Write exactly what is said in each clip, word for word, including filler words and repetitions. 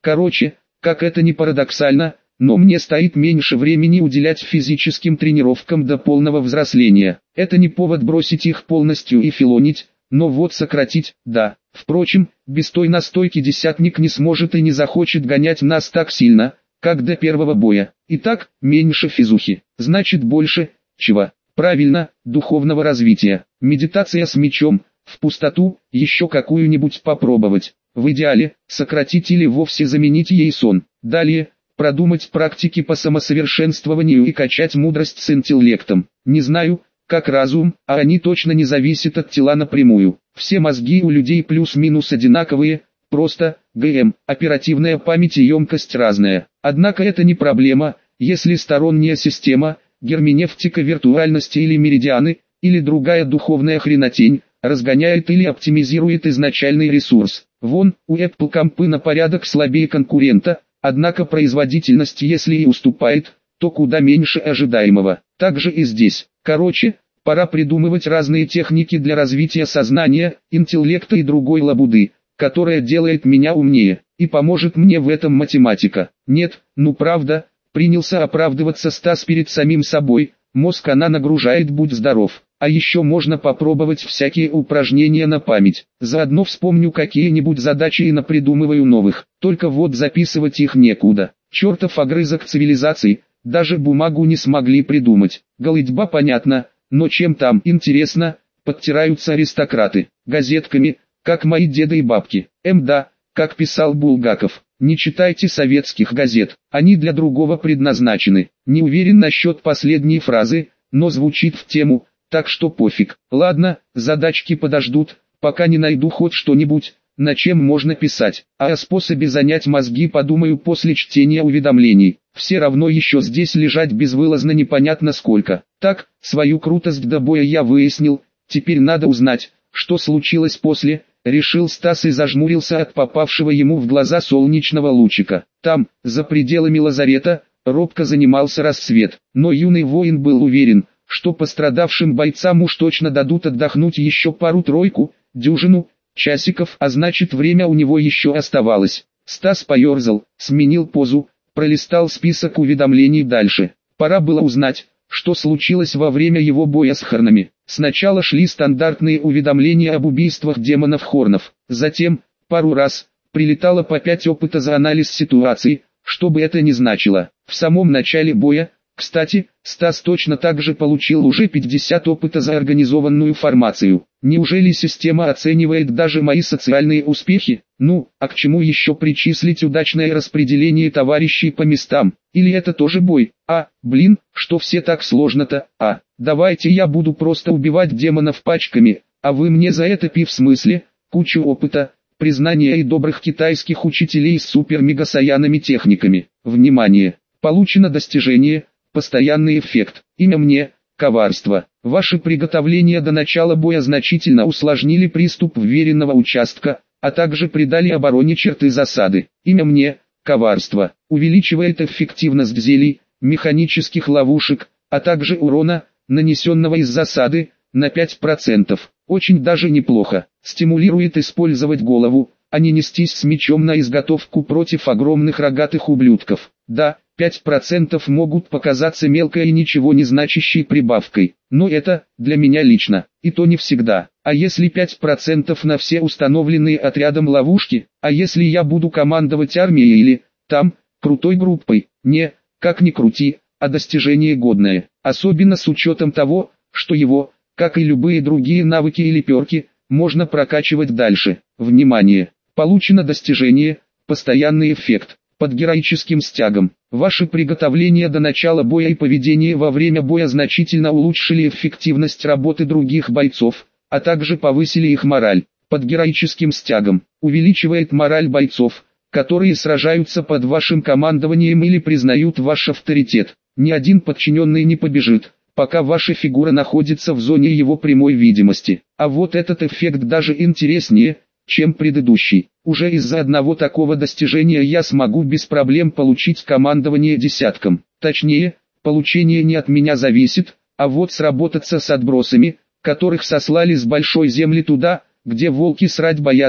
Короче, как это ни парадоксально, но мне стоит меньше времени уделять физическим тренировкам до полного взросления. Это не повод бросить их полностью и филонить, но вот сократить, да. Впрочем, без той настойки десятник не сможет и не захочет гонять нас так сильно, как до первого боя. Итак, меньше физухи, значит больше, чего? Правильно, духовного развития. Медитация с мечом, в пустоту, еще какую-нибудь попробовать. В идеале, сократить или вовсе заменить ей сон. Далее, продумать практики по самосовершенствованию и качать мудрость с интеллектом. Не знаю, как разум, а они точно не зависят от тела напрямую. Все мозги у людей плюс-минус одинаковые, просто, ГМ, оперативная память и емкость разная. Однако это не проблема, если сторонняя система, герменевтика виртуальности или меридианы, или другая духовная хренотень, разгоняет или оптимизирует изначальный ресурс. Вон, у Apple компы на порядок слабее конкурента, однако производительность если и уступает, то куда меньше ожидаемого. Так же и здесь. Короче, пора придумывать разные техники для развития сознания, интеллекта и другой лабуды, которая делает меня умнее, и поможет мне в этом математика. Нет, ну правда, принялся оправдываться Стас перед самим собой, мозг она нагружает, будь здоров. А еще можно попробовать всякие упражнения на память. Заодно вспомню какие-нибудь задачи и напридумываю новых. Только вот записывать их некуда. Чертов огрызок цивилизации, даже бумагу не смогли придумать. Голыдьба понятно, но чем там интересно, подтираются аристократы. Газетками, как мои деды и бабки. Мда, как писал Булгаков. Не читайте советских газет, они для другого предназначены. Не уверен насчет последней фразы, но звучит в тему. Так что пофиг. Ладно, задачки подождут, пока не найду хоть что-нибудь, на чем можно писать. А о способе занять мозги подумаю после чтения уведомлений. Все равно еще здесь лежать безвылазно непонятно сколько. Так, свою крутость до боя я выяснил, теперь надо узнать, что случилось после, решил Стас и зажмурился от попавшего ему в глаза солнечного лучика. Там, за пределами лазарета, робко занимался рассвет, но юный воин был уверен, что пострадавшим бойцам уж точно дадут отдохнуть еще пару-тройку, дюжину, часиков, а значит время у него еще оставалось. Стас поерзал, сменил позу, пролистал список уведомлений дальше. Пора было узнать, что случилось во время его боя с Хорнами. Сначала шли стандартные уведомления об убийствах демонов Хорнов, затем, пару раз, прилетало по пять опыта за анализ ситуации, что бы это ни значило. В самом начале боя, кстати, Стас точно так же получил уже пятьдесят опыта за организованную формацию. Неужели система оценивает даже мои социальные успехи? Ну, а к чему еще причислить удачное распределение товарищей по местам? Или это тоже бой? А, блин, что все так сложно-то? А, давайте я буду просто убивать демонов пачками, а вы мне за это пи в смысле, кучу опыта, признания и добрых китайских учителей с супер-мега-саянами техниками. Внимание! Получено достижение. Постоянный эффект. Имя мне – коварство. Ваши приготовления до начала боя значительно усложнили приступ вверенного участка, а также придали обороне черты засады. Имя мне – коварство. Увеличивает эффективность зелий, механических ловушек, а также урона, нанесенного из засады, на пять процентов. Очень даже неплохо. Стимулирует использовать голову, а не нестись с мечом на изготовку против огромных рогатых ублюдков. Да, пять процентов могут показаться мелкой и ничего не значащей прибавкой, но это, для меня лично, и то не всегда. А если пять процентов на все установленные отрядом ловушки, а если я буду командовать армией или, там, крутой группой, не, как ни крути, а достижение годное, особенно с учетом того, что его, как и любые другие навыки или перки, можно прокачивать дальше. Внимание! Получено достижение, постоянный эффект. Под героическим стягом. Ваши приготовления до начала боя и поведение во время боя значительно улучшили эффективность работы других бойцов, а также повысили их мораль. Под героическим стягом. Увеличивает мораль бойцов, которые сражаются под вашим командованием или признают ваш авторитет. Ни один подчиненный не побежит, пока ваша фигура находится в зоне его прямой видимости. А вот этот эффект даже интереснее, чем предыдущий. Уже из-за одного такого достижения я смогу без проблем получить командование десятком. Точнее, получение не от меня зависит, а вот сработаться с отбросами, которых сослали с большой земли туда, где волки срать боятся,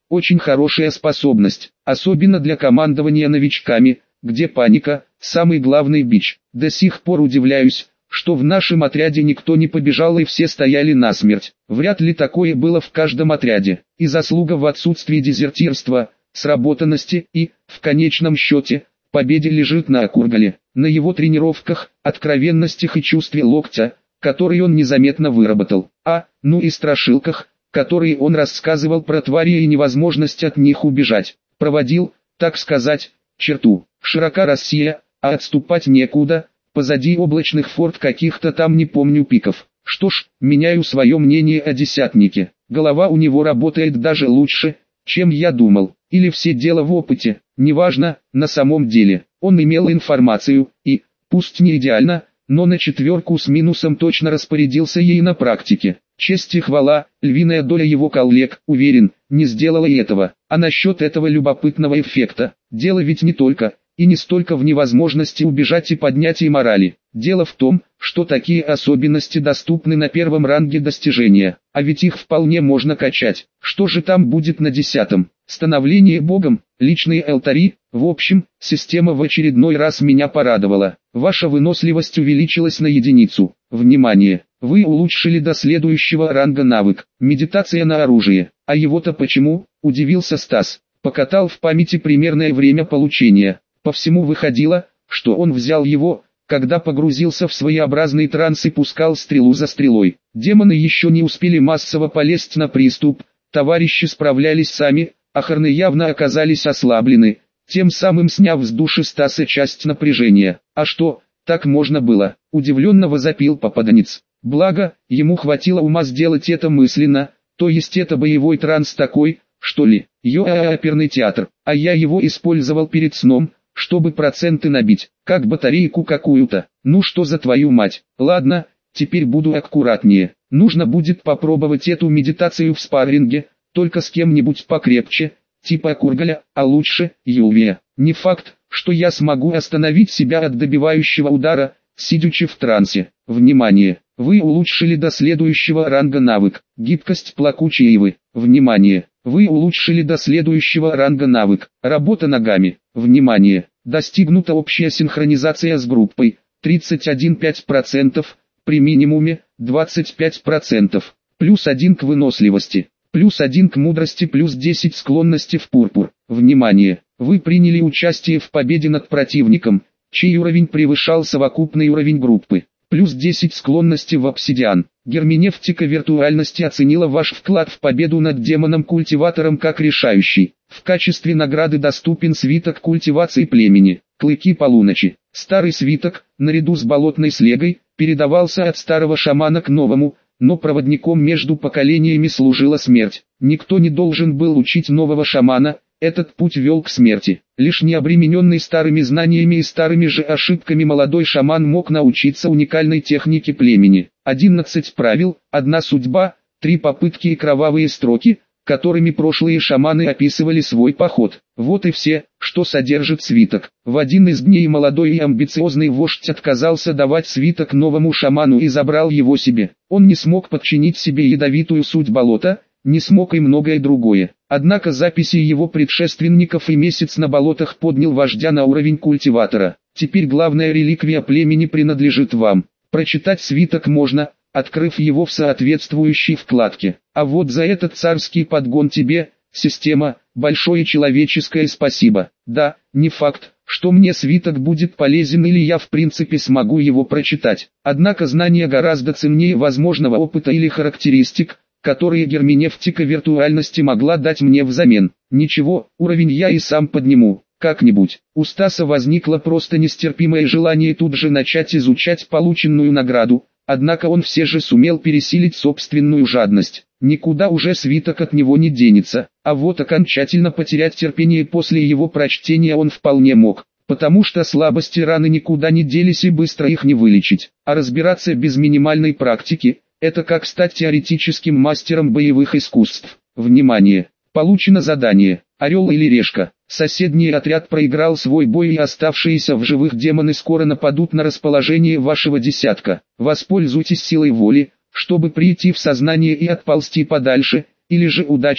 очень хорошая способность, особенно для командования новичками, где паника – самый главный бич. До сих пор удивляюсь, что в нашем отряде никто не побежал и все стояли насмерть. Вряд ли такое было в каждом отряде. И заслуга в отсутствии дезертирства, сработанности и, в конечном счете, победе лежит на Акургале, на его тренировках, откровенностях и чувстве локтя, который он незаметно выработал. А, ну и страшилках, которые он рассказывал про твари и невозможность от них убежать. Проводил, так сказать, черту. Широка Россия, а отступать некуда. Позади облачных форт каких-то там не помню пиков. Что ж, меняю свое мнение о десятнике. Голова у него работает даже лучше, чем я думал. Или все дело в опыте, неважно, на самом деле. Он имел информацию и, пусть не идеально, но на четверку с минусом точно распорядился ей на практике. Честь и хвала, львиная доля его коллег, уверен, не сделала и этого. А насчет этого любопытного эффекта, дело ведь не только и не столько в невозможности убежать и поднятии морали. Дело в том, что такие особенности доступны на первом ранге достижения, а ведь их вполне можно качать. Что же там будет на десятом? Становление богом, личные алтари, в общем, система в очередной раз меня порадовала. Ваша выносливость увеличилась на единицу. Внимание! Вы улучшили до следующего ранга навык, медитация на оружие. А его-то почему? Удивился Стас. Покатал в памяти примерное время получения. По всему выходило, что он взял его, когда погрузился в своеобразный транс и пускал стрелу за стрелой. Демоны еще не успели массово полезть на приступ, товарищи справлялись сами, а хорны явно оказались ослаблены, тем самым сняв с души Стаса часть напряжения. А что, так можно было? Удивленно возопил попаданец. Благо, ему хватило ума сделать это мысленно, то есть это боевой транс такой, что ли, йо-а-а оперный театр, а я его использовал перед сном, чтобы проценты набить, как батарейку какую-то. Ну что за твою мать? Ладно, теперь буду аккуратнее. Нужно будет попробовать эту медитацию в спарринге, только с кем-нибудь покрепче, типа Акургаля, а лучше Ювия. Не факт, что я смогу остановить себя от добивающего удара, сидячи в трансе. Внимание! Вы улучшили до следующего ранга навык, гибкость плакучей ивы. Внимание! Вы улучшили до следующего ранга навык, работа ногами. Внимание! Достигнута общая синхронизация с группой, тридцать один целых пять десятых процента, при минимуме, двадцать пять процентов. Плюс один к выносливости, плюс один к мудрости, плюс десять склонности в пурпур. Внимание! Вы приняли участие в победе над противником, чей уровень превышал совокупный уровень группы. Плюс десять склонности в обсидиан. Герменевтика виртуальности оценила ваш вклад в победу над демоном-культиватором как решающий. В качестве награды доступен свиток культивации племени, клыки полуночи. Старый свиток, наряду с болотной слегой, передавался от старого шамана к новому, но проводником между поколениями служила смерть. Никто не должен был учить нового шамана, этот путь вел к смерти. Лишь необремененный старыми знаниями и старыми же ошибками молодой шаман мог научиться уникальной технике племени. одиннадцать правил, одна судьба, три попытки и кровавые строки, которыми прошлые шаманы описывали свой поход. Вот и все, что содержит свиток. В один из дней молодой и амбициозный вождь отказался давать свиток новому шаману и забрал его себе. Он не смог подчинить себе ядовитую суть болота, не смог и многое другое. Однако записи его предшественников и месяц на болотах поднял вождя на уровень культиватора. Теперь главная реликвия племени принадлежит вам. Прочитать свиток можно, открыв его в соответствующей вкладке. А вот за этот царский подгон тебе, система, большое человеческое спасибо. Да, не факт, что мне свиток будет полезен или я в принципе смогу его прочитать. Однако знание гораздо ценнее возможного опыта или характеристик, которые герменевтика виртуальности могла дать мне взамен. Ничего, уровень я и сам подниму, как-нибудь. У Стаса возникло просто нестерпимое желание тут же начать изучать полученную награду, однако он все же сумел пересилить собственную жадность. Никуда уже свиток от него не денется, а вот окончательно потерять терпение после его прочтения он вполне мог, потому что слабости раны никуда не делись и быстро их не вылечить. А разбираться без минимальной практики – это как стать теоретическим мастером боевых искусств. Внимание! Получено задание. Орел или решка. Соседний отряд проиграл свой бой и оставшиеся в живых демоны скоро нападут на расположение вашего десятка. Воспользуйтесь силой воли, чтобы прийти в сознание и отползти подальше, или же удачей,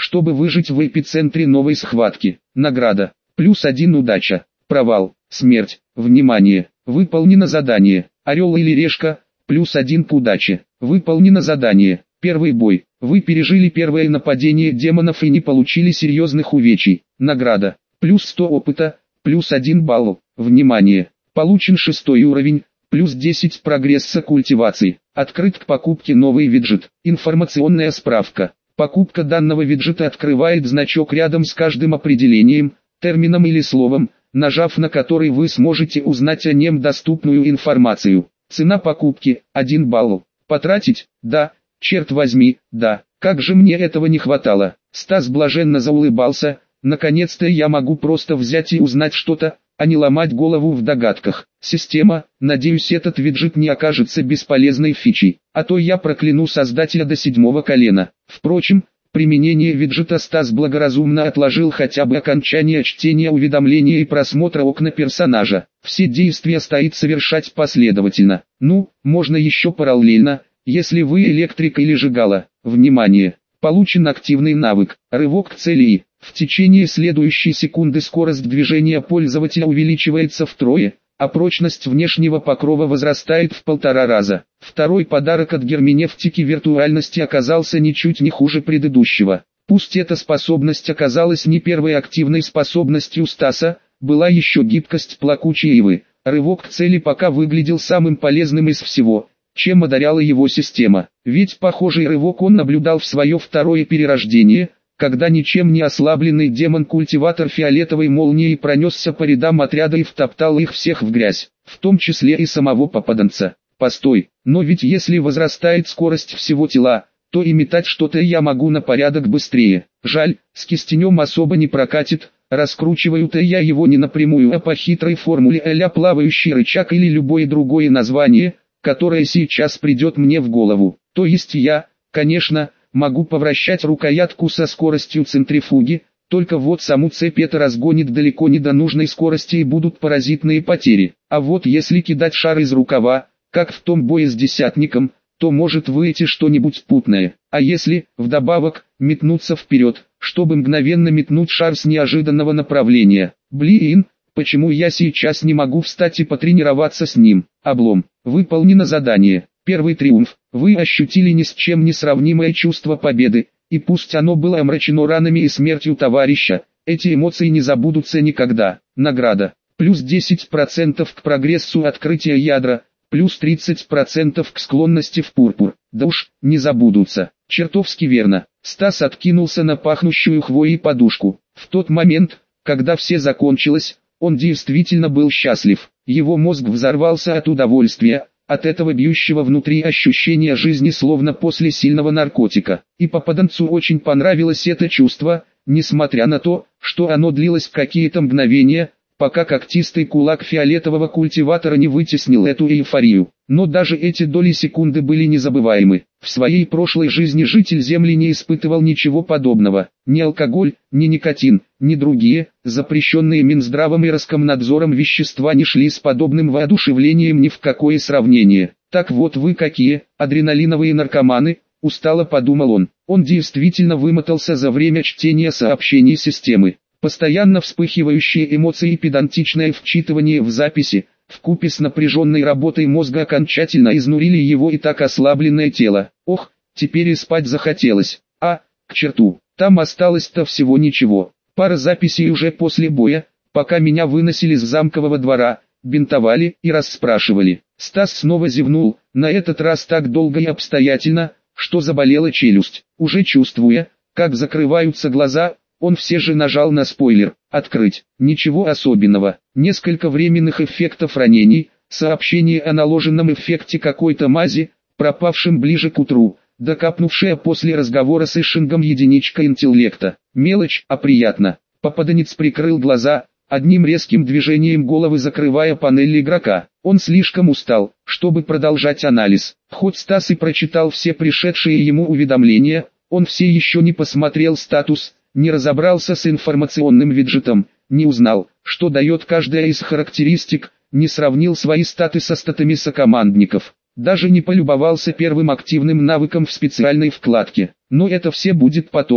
чтобы выжить в эпицентре новой схватки. Награда. Плюс один удача. Провал. Смерть. Внимание. Выполнено задание. Орел или решка. Плюс один к удаче. Выполнено задание. Первый бой. Вы пережили первое нападение демонов и не получили серьезных увечий. Награда. Плюс сто опыта. Плюс один балл. Внимание. Получен шестой уровень. Плюс десять прогресса культивации. Открыт к покупке новый виджет. Информационная справка. Покупка данного виджета открывает значок рядом с каждым определением, термином или словом, нажав на который вы сможете узнать о нем доступную информацию. Цена покупки – один балл. Потратить? Да. Черт возьми, да. Как же мне этого не хватало. Стас блаженно заулыбался. Наконец-то я могу просто взять и узнать что-то, а не ломать голову в догадках. Система, надеюсь, этот виджет не окажется бесполезной фичей, а то я прокляну создателя до седьмого колена. Впрочем, применение виджета Стас благоразумно отложил хотя бы окончание чтения уведомления и просмотра окна персонажа. Все действия стоит совершать последовательно. Ну, можно еще параллельно, если вы электрик или жигало. Внимание! Получен активный навык «Рывок к цели». В течение следующей секунды скорость движения пользователя увеличивается втрое, а прочность внешнего покрова возрастает в полтора раза. Второй подарок от герменевтики виртуальности оказался ничуть не хуже предыдущего. Пусть эта способность оказалась не первой активной способностью Стаса, была еще гибкость плакучей ивы. Рывок к цели пока выглядел самым полезным из всего, чем одаряла его система. Ведь похожий рывок он наблюдал в свое второе перерождение, когда ничем не ослабленный демон-культиватор фиолетовой молнией пронесся по рядам отряда и втоптал их всех в грязь, в том числе и самого попаданца. Постой, но ведь если возрастает скорость всего тела, то и метать что-то я могу на порядок быстрее. Жаль, с кистенем особо не прокатит, раскручиваю-то я его не напрямую, а по хитрой формуле а-ля плавающий рычаг или любое другое название, которое сейчас придет мне в голову. То есть я, конечно, могу повращать рукоятку со скоростью центрифуги, только вот саму цепь это разгонит далеко не до нужной скорости и будут паразитные потери. А вот если кидать шар из рукава, как в том бое с десятником, то может выйти что-нибудь путное. А если, вдобавок, метнуться вперед, чтобы мгновенно метнуть шар с неожиданного направления? Блин, почему я сейчас не могу встать и потренироваться с ним? Облом. Выполнено задание. Первый триумф. Вы ощутили ни с чем не сравнимое чувство победы, и пусть оно было омрачено ранами и смертью товарища, эти эмоции не забудутся никогда. Награда. Плюс десять процентов к прогрессу открытия ядра, плюс тридцать процентов к склонности в пурпур. Да уж, не забудутся. Чертовски верно. Стас откинулся на пахнущую хвоей подушку. В тот момент, когда все закончилось, он действительно был счастлив. Его мозг взорвался от удовольствия, от этого бьющего внутри ощущения жизни словно после сильного наркотика. И попаданцу очень понравилось это чувство, несмотря на то, что оно длилось какие-то мгновения, пока когтистый кулак фиолетового культиватора не вытеснил эту эйфорию. Но даже эти доли секунды были незабываемы. В своей прошлой жизни житель Земли не испытывал ничего подобного. Ни алкоголь, ни никотин, ни другие, запрещенные Минздравом и Роскомнадзором вещества не шли с подобным воодушевлением ни в какое сравнение. Так вот вы какие, адреналиновые наркоманы, устало подумал он. Он действительно вымотался за время чтения сообщений системы. Постоянно вспыхивающие эмоции и педантичное вчитывание в записи, вкупе с напряженной работой мозга окончательно изнурили его и так ослабленное тело. Ох, теперь и спать захотелось. А, к черту, там осталось-то всего ничего. Пара записей уже после боя, пока меня выносили с замкового двора, бинтовали и расспрашивали. Стас снова зевнул, на этот раз так долго и обстоятельно, что заболела челюсть. Уже чувствуя, как закрываются глаза, он все же нажал на спойлер «Открыть». Ничего особенного. Несколько временных эффектов ранений, сообщение о наложенном эффекте какой-то мази, пропавшем ближе к утру, докапнувшая после разговора с Ишингом единичка интеллекта. Мелочь, а приятно. Попаданец прикрыл глаза, одним резким движением головы закрывая панель игрока. Он слишком устал, чтобы продолжать анализ. Хоть Стас и прочитал все пришедшие ему уведомления, он все еще не посмотрел статус, не разобрался с информационным виджетом, не узнал, что дает каждая из характеристик, не сравнил свои статы со статами сокомандников, даже не полюбовался первым активным навыком в специальной вкладке. Но это все будет потом,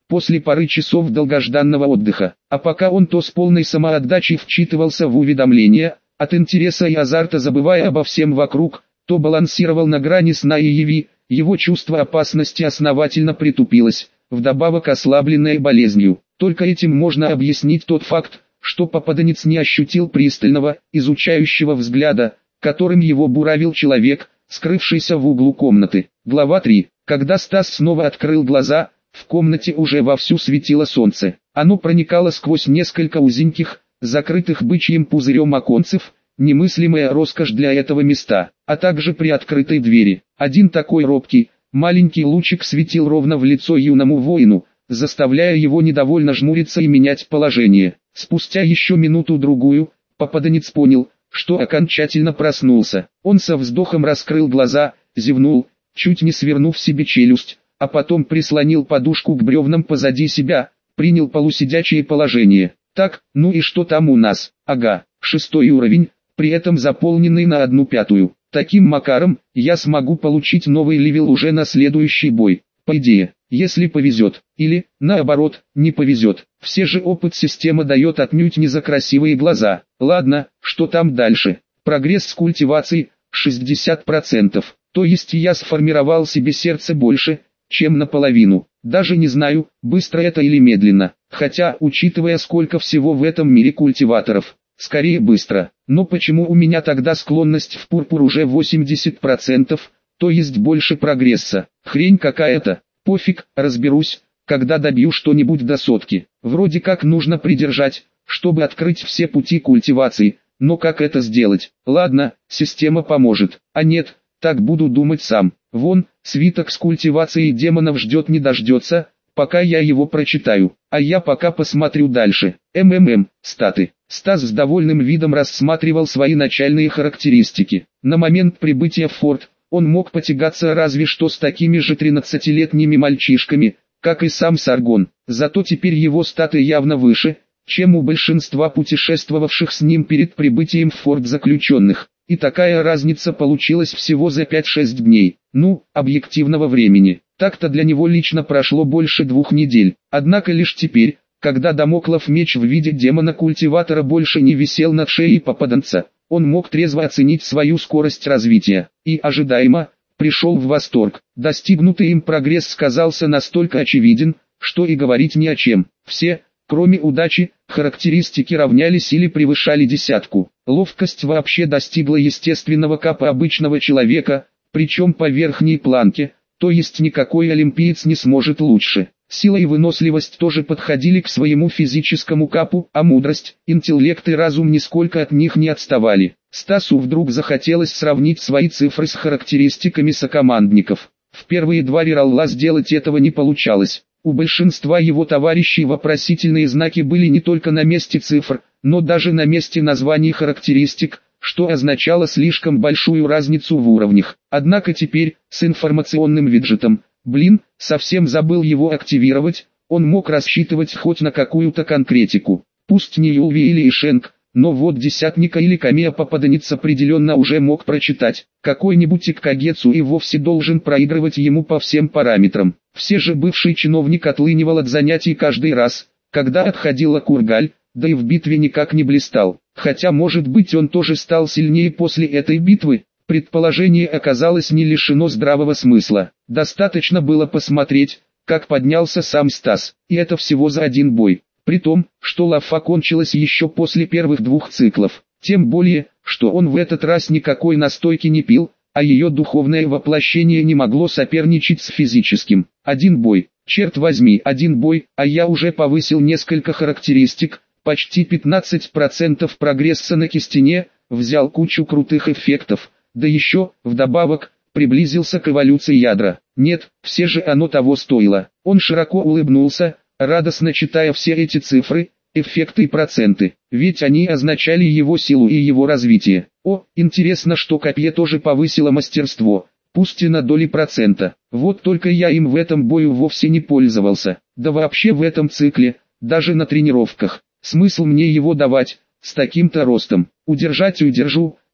после пары часов долгожданного отдыха. А пока он то с полной самоотдачей вчитывался в уведомления, от интереса и азарта забывая обо всем вокруг, то балансировал на грани сна и яви, его чувство опасности основательно притупилось, вдобавок ослабленное болезнью. Только этим можно объяснить тот факт, что попаданец не ощутил пристального, изучающего взгляда, которым его буравил человек, скрывшийся в углу комнаты. Глава три. Когда Стас снова открыл глаза, в комнате уже вовсю светило солнце. Оно проникало сквозь несколько узеньких, закрытых бычьим пузырем оконцев, немыслимая роскошь для этого места, а также при открытой двери. Один такой робкий, маленький лучик светил ровно в лицо юному воину, заставляя его недовольно жмуриться и менять положение. Спустя еще минуту-другую, попаданец понял, что окончательно проснулся. Он со вздохом раскрыл глаза, зевнул, чуть не свернув себе челюсть, а потом прислонил подушку к бревнам позади себя, принял полусидячее положение. Так, ну и что там у нас? Ага, шестой уровень, при этом заполненный на одну пятую. Таким макаром, я смогу получить новый левел уже на следующий бой. По идее, если повезет, или, наоборот, не повезет. Все же опыт система дает отнюдь не за красивые глаза. Ладно, что там дальше? Прогресс с культивацией – шестьдесят процентов. То есть я сформировал себе сердце больше, чем наполовину. Даже не знаю, быстро это или медленно. Хотя, учитывая сколько всего в этом мире культиваторов, скорее быстро. Но почему у меня тогда склонность в пурпур уже восемьдесят процентов, то есть больше прогресса? Хрень какая-то. Пофиг, разберусь, когда добью что-нибудь до сотки. Вроде как нужно придержать, чтобы открыть все пути культивации, но как это сделать? Ладно, система поможет. А нет, так буду думать сам. Вон, свиток с культивацией демонов ждет не дождется, пока я его прочитаю. А я пока посмотрю дальше. МММ, статы. Стас с довольным видом рассматривал свои начальные характеристики. На момент прибытия в форт, он мог потягаться разве что с такими же тринадцатилетними мальчишками, как и сам Саргон. Зато теперь его статы явно выше, чем у большинства путешествовавших с ним перед прибытием в форт заключенных. И такая разница получилась всего за пять-шесть дней. Ну, объективного времени. Так-то для него лично прошло больше двух недель. Однако лишь теперь, когда дамоклов меч в виде демона-культиватора больше не висел над шеей попаданца, он мог трезво оценить свою скорость развития. И, ожидаемо, пришел в восторг. Достигнутый им прогресс сказался настолько очевиден, что и говорить ни о чем. Все, кроме удачи, характеристики равнялись или превышали десятку. Ловкость вообще достигла естественного капа обычного человека, причем по верхней планке, то есть никакой олимпиец не сможет лучше. Сила и выносливость тоже подходили к своему физическому капу, а мудрость, интеллект и разум нисколько от них не отставали. Стасу вдруг захотелось сравнить свои цифры с характеристиками сокомандников. В первые два реролла сделать этого не получалось. У большинства его товарищей вопросительные знаки были не только на месте цифр, но даже на месте названий характеристик, что означало слишком большую разницу в уровнях. Однако теперь, с информационным виджетом, блин, совсем забыл его активировать, он мог рассчитывать хоть на какую-то конкретику. Пусть не Юви или Ишенк, но вот десятника или Камея попаданец определенно уже мог прочитать. Какой-нибудь Иккагецу и вовсе должен проигрывать ему по всем параметрам. Все же бывший чиновник отлынивал от занятий каждый раз, когда отходила Кургаль, да и в битве никак не блистал. Хотя может быть он тоже стал сильнее после этой битвы. Предположение оказалось не лишено здравого смысла. Достаточно было посмотреть, как поднялся сам Стас, и это всего за один бой. При том, что лафа кончилась еще после первых двух циклов. Тем более, что он в этот раз никакой настойки не пил, а ее духовное воплощение не могло соперничать с физическим. Один бой, черт возьми, один бой, а я уже повысил несколько характеристик, почти пятнадцать процентов прогресса на кистине, взял кучу крутых эффектов. Да еще, вдобавок, приблизился к эволюции ядра. Нет, все же оно того стоило. Он широко улыбнулся, радостно читая все эти цифры, эффекты и проценты. Ведь они означали его силу и его развитие. О, интересно, что копье тоже повысило мастерство, пусть и на доли процента. Вот только я им в этом бою вовсе не пользовался. Да вообще в этом цикле, даже на тренировках. Смысл мне его давать, с таким-то ростом. Удержать удержу.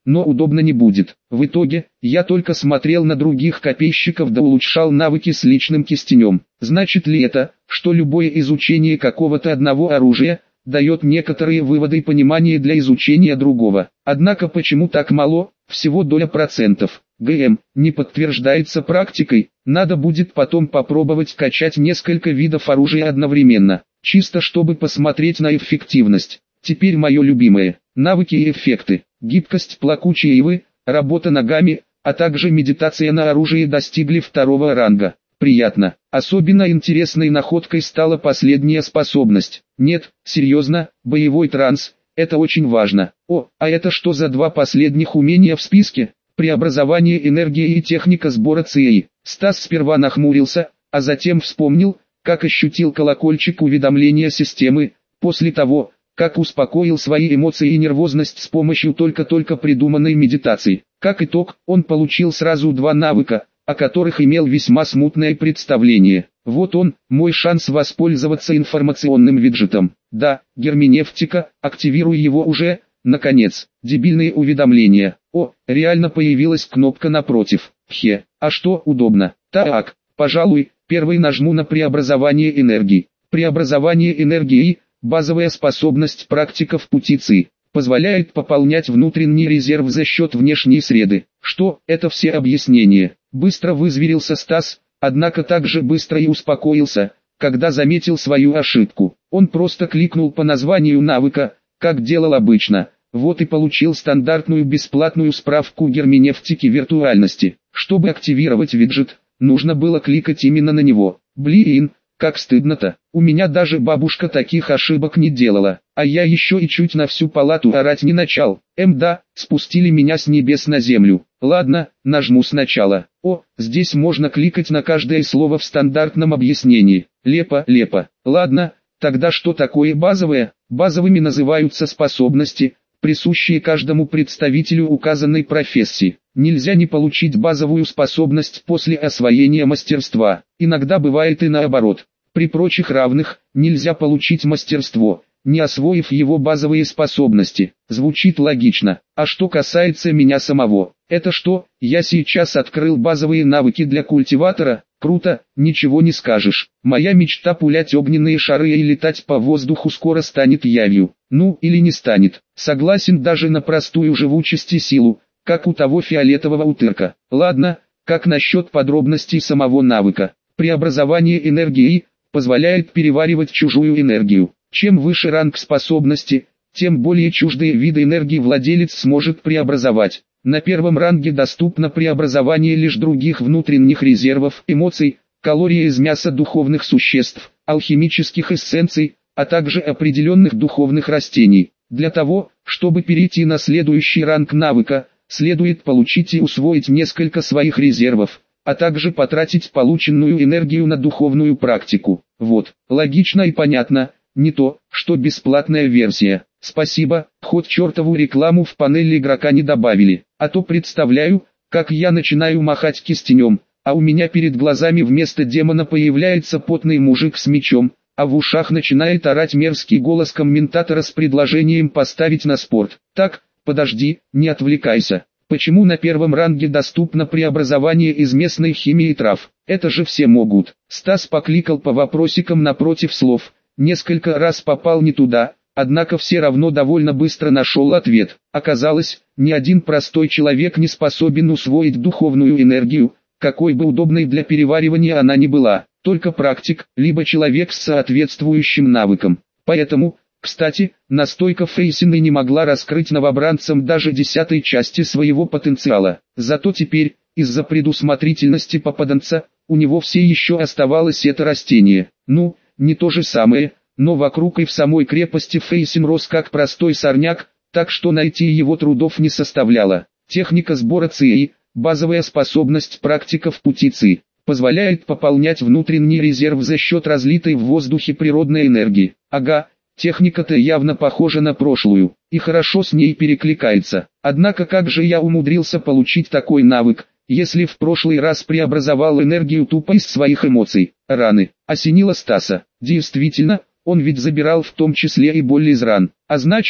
но удобно не будет. В итоге, я только смотрел на других копейщиков да улучшал навыки с личным кистенем. Значит ли это, что любое изучение какого-то одного оружия дает некоторые выводы и понимание для изучения другого? Однако почему так мало, всего доля процентов? ГМ не подтверждается практикой, надо будет потом попробовать качать несколько видов оружия одновременно, чисто чтобы посмотреть на эффективность. Теперь мое любимое, навыки и эффекты, гибкость плакучей ивы, работа ногами, а также медитация на оружии достигли второго ранга. Приятно. Особенно интересной находкой стала последняя способность. Нет, серьезно, боевой транс, это очень важно. О, а это что за два последних умения в списке? Преобразование энергии и техника сбора ЦИ. Стас сперва нахмурился, а затем вспомнил, как ощутил колокольчик уведомления системы, после того, как успокоил свои эмоции и нервозность с помощью только-только придуманной медитации. Как итог, он получил сразу два навыка, о которых имел весьма смутное представление. Вот он, мой шанс воспользоваться информационным виджетом. Да, герменевтика, активируй его уже. Наконец, дебильные уведомления. О, реально появилась кнопка напротив. Хе, а что удобно. Так, пожалуй, первый нажму на преобразование энергии. Преобразование энергии, базовая способность практиков пути ЦИ, позволяет пополнять внутренний резерв за счет внешней среды. Что, это все объяснения. Быстро вызверился Стас, однако также быстро и успокоился, когда заметил свою ошибку. Он просто кликнул по названию навыка, как делал обычно. Вот и получил стандартную бесплатную справку герменевтики виртуальности. Чтобы активировать виджет, нужно было кликать именно на него. Блин, как стыдно-то. У меня даже бабушка таких ошибок не делала, а я еще и чуть на всю палату орать не начал. Эм да, спустили меня с небес на землю. Ладно, нажму сначала. О, здесь можно кликать на каждое слово в стандартном объяснении. Лепо, лепо. Ладно, тогда что такое базовое? Базовыми называются способности, присущие каждому представителю указанной профессии. Нельзя не получить базовую способность после освоения мастерства. Иногда бывает и наоборот. При прочих равных, нельзя получить мастерство, не освоив его базовые способности. Звучит логично. А что касается меня самого, это что, я сейчас открыл базовые навыки для культиватора? Круто, ничего не скажешь. Моя мечта пулять огненные шары и летать по воздуху скоро станет явью. Ну, или не станет. Согласен даже на простую живучесть и силу, как у того фиолетового утырка. Ладно, как насчет подробностей самого навыка? Преобразование энергии позволяет переваривать чужую энергию. Чем выше ранг способности, тем более чуждые виды энергии владелец сможет преобразовать. На первом ранге доступно преобразование лишь других внутренних резервов, эмоций, калорий из мяса духовных существ, алхимических эссенций, а также определенных духовных растений. Для того, чтобы перейти на следующий ранг навыка, следует получить и усвоить несколько своих резервов, а также потратить полученную энергию на духовную практику. Вот, логично и понятно, не то, что бесплатная версия. Спасибо, хоть чертову рекламу в панели игрока не добавили, а то представляю, как я начинаю махать кистенем, а у меня перед глазами вместо демона появляется потный мужик с мечом, а в ушах начинает орать мерзкий голос комментатора с предложением поставить на спорт. Так, подожди, не отвлекайся. Почему на первом ранге доступно преобразование из местной химии трав? Это же все могут. Стас покликал по вопросикам напротив слов, несколько раз попал не туда, однако все равно довольно быстро нашел ответ. Оказалось, ни один простой человек не способен усвоить духовную энергию, какой бы удобной для переваривания она ни была, только практик, либо человек с соответствующим навыком. Поэтому, кстати, настойка Фейсиной не могла раскрыть новобранцам даже десятой части своего потенциала. Зато теперь, из-за предусмотрительности попаданца, у него все еще оставалось это растение. Ну, не то же самое, но вокруг и в самой крепости Фейсин рос как простой сорняк, так что найти его трудов не составляло. Техника сбора ЦИ, базовая способность практиков пути ЦИ, позволяет пополнять внутренний резерв за счет разлитой в воздухе природной энергии. Ага, техника-то явно похожа на прошлую, и хорошо с ней перекликается. Однако как же я умудрился получить такой навык, если в прошлый раз преобразовал энергию тупо из своих эмоций? Раны. Осенило Стаса. Действительно, он ведь забирал в том числе и боль из ран. А значит,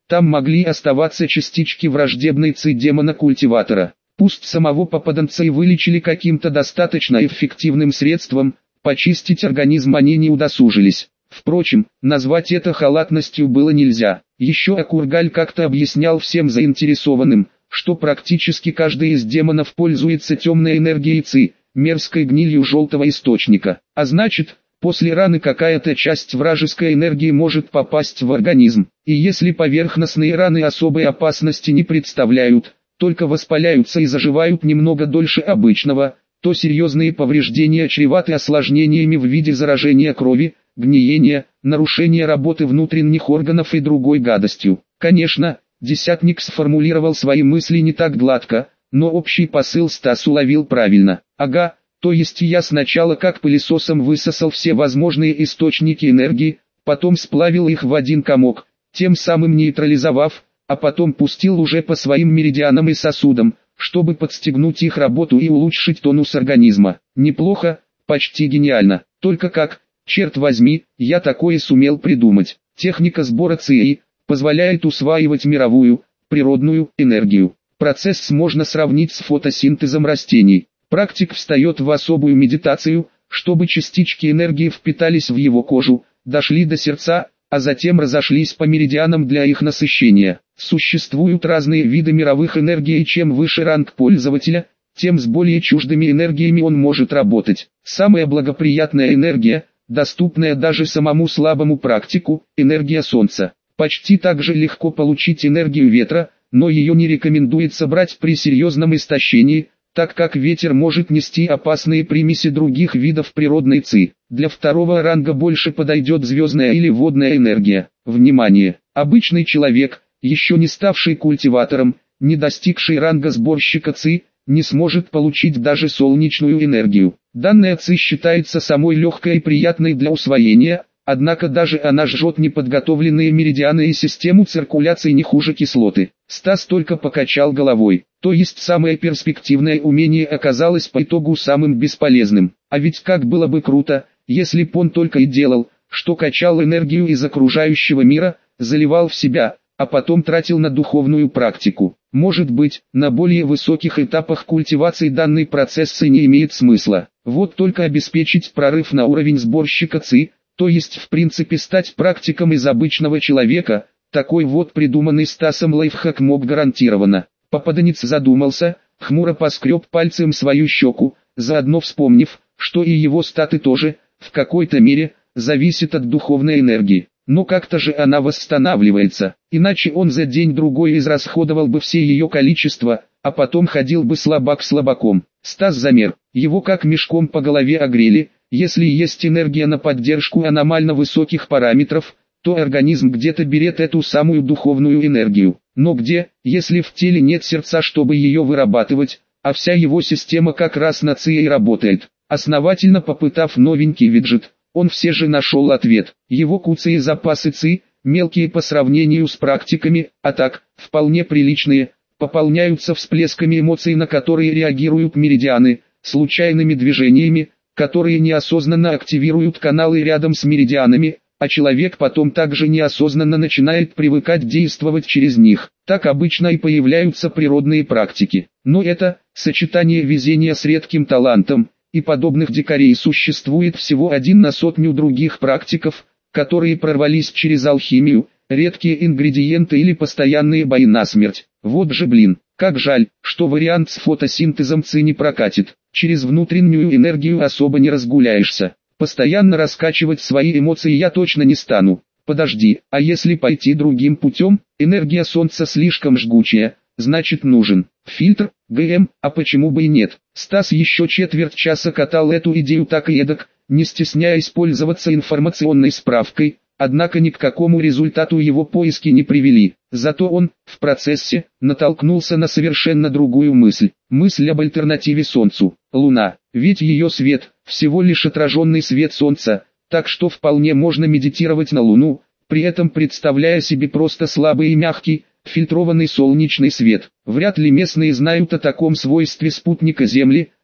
Там могли оставаться частички враждебной ци демона-культиватора. Пусть самого попаданца и вылечили каким-то достаточно эффективным средством, почистить организм они не удосужились. Впрочем, назвать это халатностью было нельзя. Еще Акургаль как-то объяснял всем заинтересованным, что практически каждый из демонов пользуется темной энергией ци, мерзкой гнилью желтого источника. А значит, после раны какая-то часть вражеской энергии может попасть в организм. И если поверхностные раны особой опасности не представляют, только воспаляются и заживают немного дольше обычного, то серьезные повреждения чреваты осложнениями в виде заражения крови, гниения, нарушения работы внутренних органов и другой гадостью. Конечно, Десятник сформулировал свои мысли не так гладко, но общий посыл Стас уловил правильно. Ага, то есть я сначала как пылесосом высосал все возможные источники энергии, потом сплавил их в один комок, тем самым нейтрализовав, а потом пустил уже по своим меридианам и сосудам, чтобы подстегнуть их работу и улучшить тонус организма. Неплохо, почти гениально. Только как, черт возьми, я такое сумел придумать. Техника сбора ци позволяет усваивать мировую, природную энергию. Процесс можно сравнить с фотосинтезом растений. Практик встает в особую медитацию, чтобы частички энергии впитались в его кожу, дошли до сердца, а затем разошлись по меридианам для их насыщения. Существуют разные виды мировых энергий, и чем выше ранг пользователя, тем с более чуждыми энергиями он может работать. Самая благоприятная энергия, доступная даже самому слабому практику, энергия Солнца. Почти так же легко получить энергию ветра, но ее не рекомендуется брать при серьезном истощении, так как ветер может нести опасные примеси других видов природной ци. Для второго ранга больше подойдет звездная или водная энергия. Внимание! Обычный человек, еще не ставший культиватором, не достигший ранга сборщика ци, не сможет получить даже солнечную энергию. Данная ци считается самой легкой и приятной для усвоения, однако даже она жжет неподготовленные меридианы и систему циркуляции не хуже кислоты. Стас только покачал головой. То есть самое перспективное умение оказалось по итогу самым бесполезным. А ведь как было бы круто, если б он только и делал, что качал энергию из окружающего мира, заливал в себя, а потом тратил на духовную практику. Может быть, на более высоких этапах культивации данный процесс и не имеет смысла. Вот только обеспечить прорыв на уровень сборщика ци, то есть в принципе стать практиком из обычного человека, такой вот придуманный Стасом лайфхак мог гарантированно. Попаданец задумался, хмуро поскреб пальцем свою щеку, заодно вспомнив, что и его статы тоже, в какой-то мере, зависят от духовной энергии. Но как-то же она восстанавливается, иначе он за день-другой израсходовал бы все ее количество, а потом ходил бы слабак слабаком. Стас замер, его как мешком по голове огрели. Если есть энергия на поддержку аномально высоких параметров, то организм где-то берет эту самую духовную энергию. Но где, если в теле нет сердца, чтобы ее вырабатывать, а вся его система как раз на ци и работает? Основательно попытав новенький виджет, он все же нашел ответ. Его куцые запасы ци, мелкие по сравнению с практиками, а так, вполне приличные, пополняются всплесками эмоций, на которые реагируют меридианы, случайными движениями, которые неосознанно активируют каналы рядом с меридианами, а человек потом также неосознанно начинает привыкать действовать через них. Так обычно и появляются природные практики. Но это, сочетание везения с редким талантом, и подобных дикарей существует всего один на сотню других практиков, которые прорвались через алхимию, редкие ингредиенты или постоянные бои насмерть. Вот же блин, как жаль, что вариант с фотосинтезом ци не прокатит. Через внутреннюю энергию особо не разгуляешься. Постоянно раскачивать свои эмоции я точно не стану. Подожди, а если пойти другим путем? Энергия Солнца слишком жгучая, значит нужен фильтр, ГМ, а почему бы и нет? Стас еще четверть часа катал эту идею так и эдак, не стесняясь пользоваться информационной справкой, однако ни к какому результату его поиски не привели. Зато он, в процессе, натолкнулся на совершенно другую мысль. Мысль об альтернативе Солнцу. Луна. Ведь ее свет, всего лишь отраженный свет Солнца, так что вполне можно медитировать на Луну, при этом представляя себе просто слабый и мягкий, фильтрованный солнечный свет. Вряд ли местные знают о таком свойстве спутника Земли,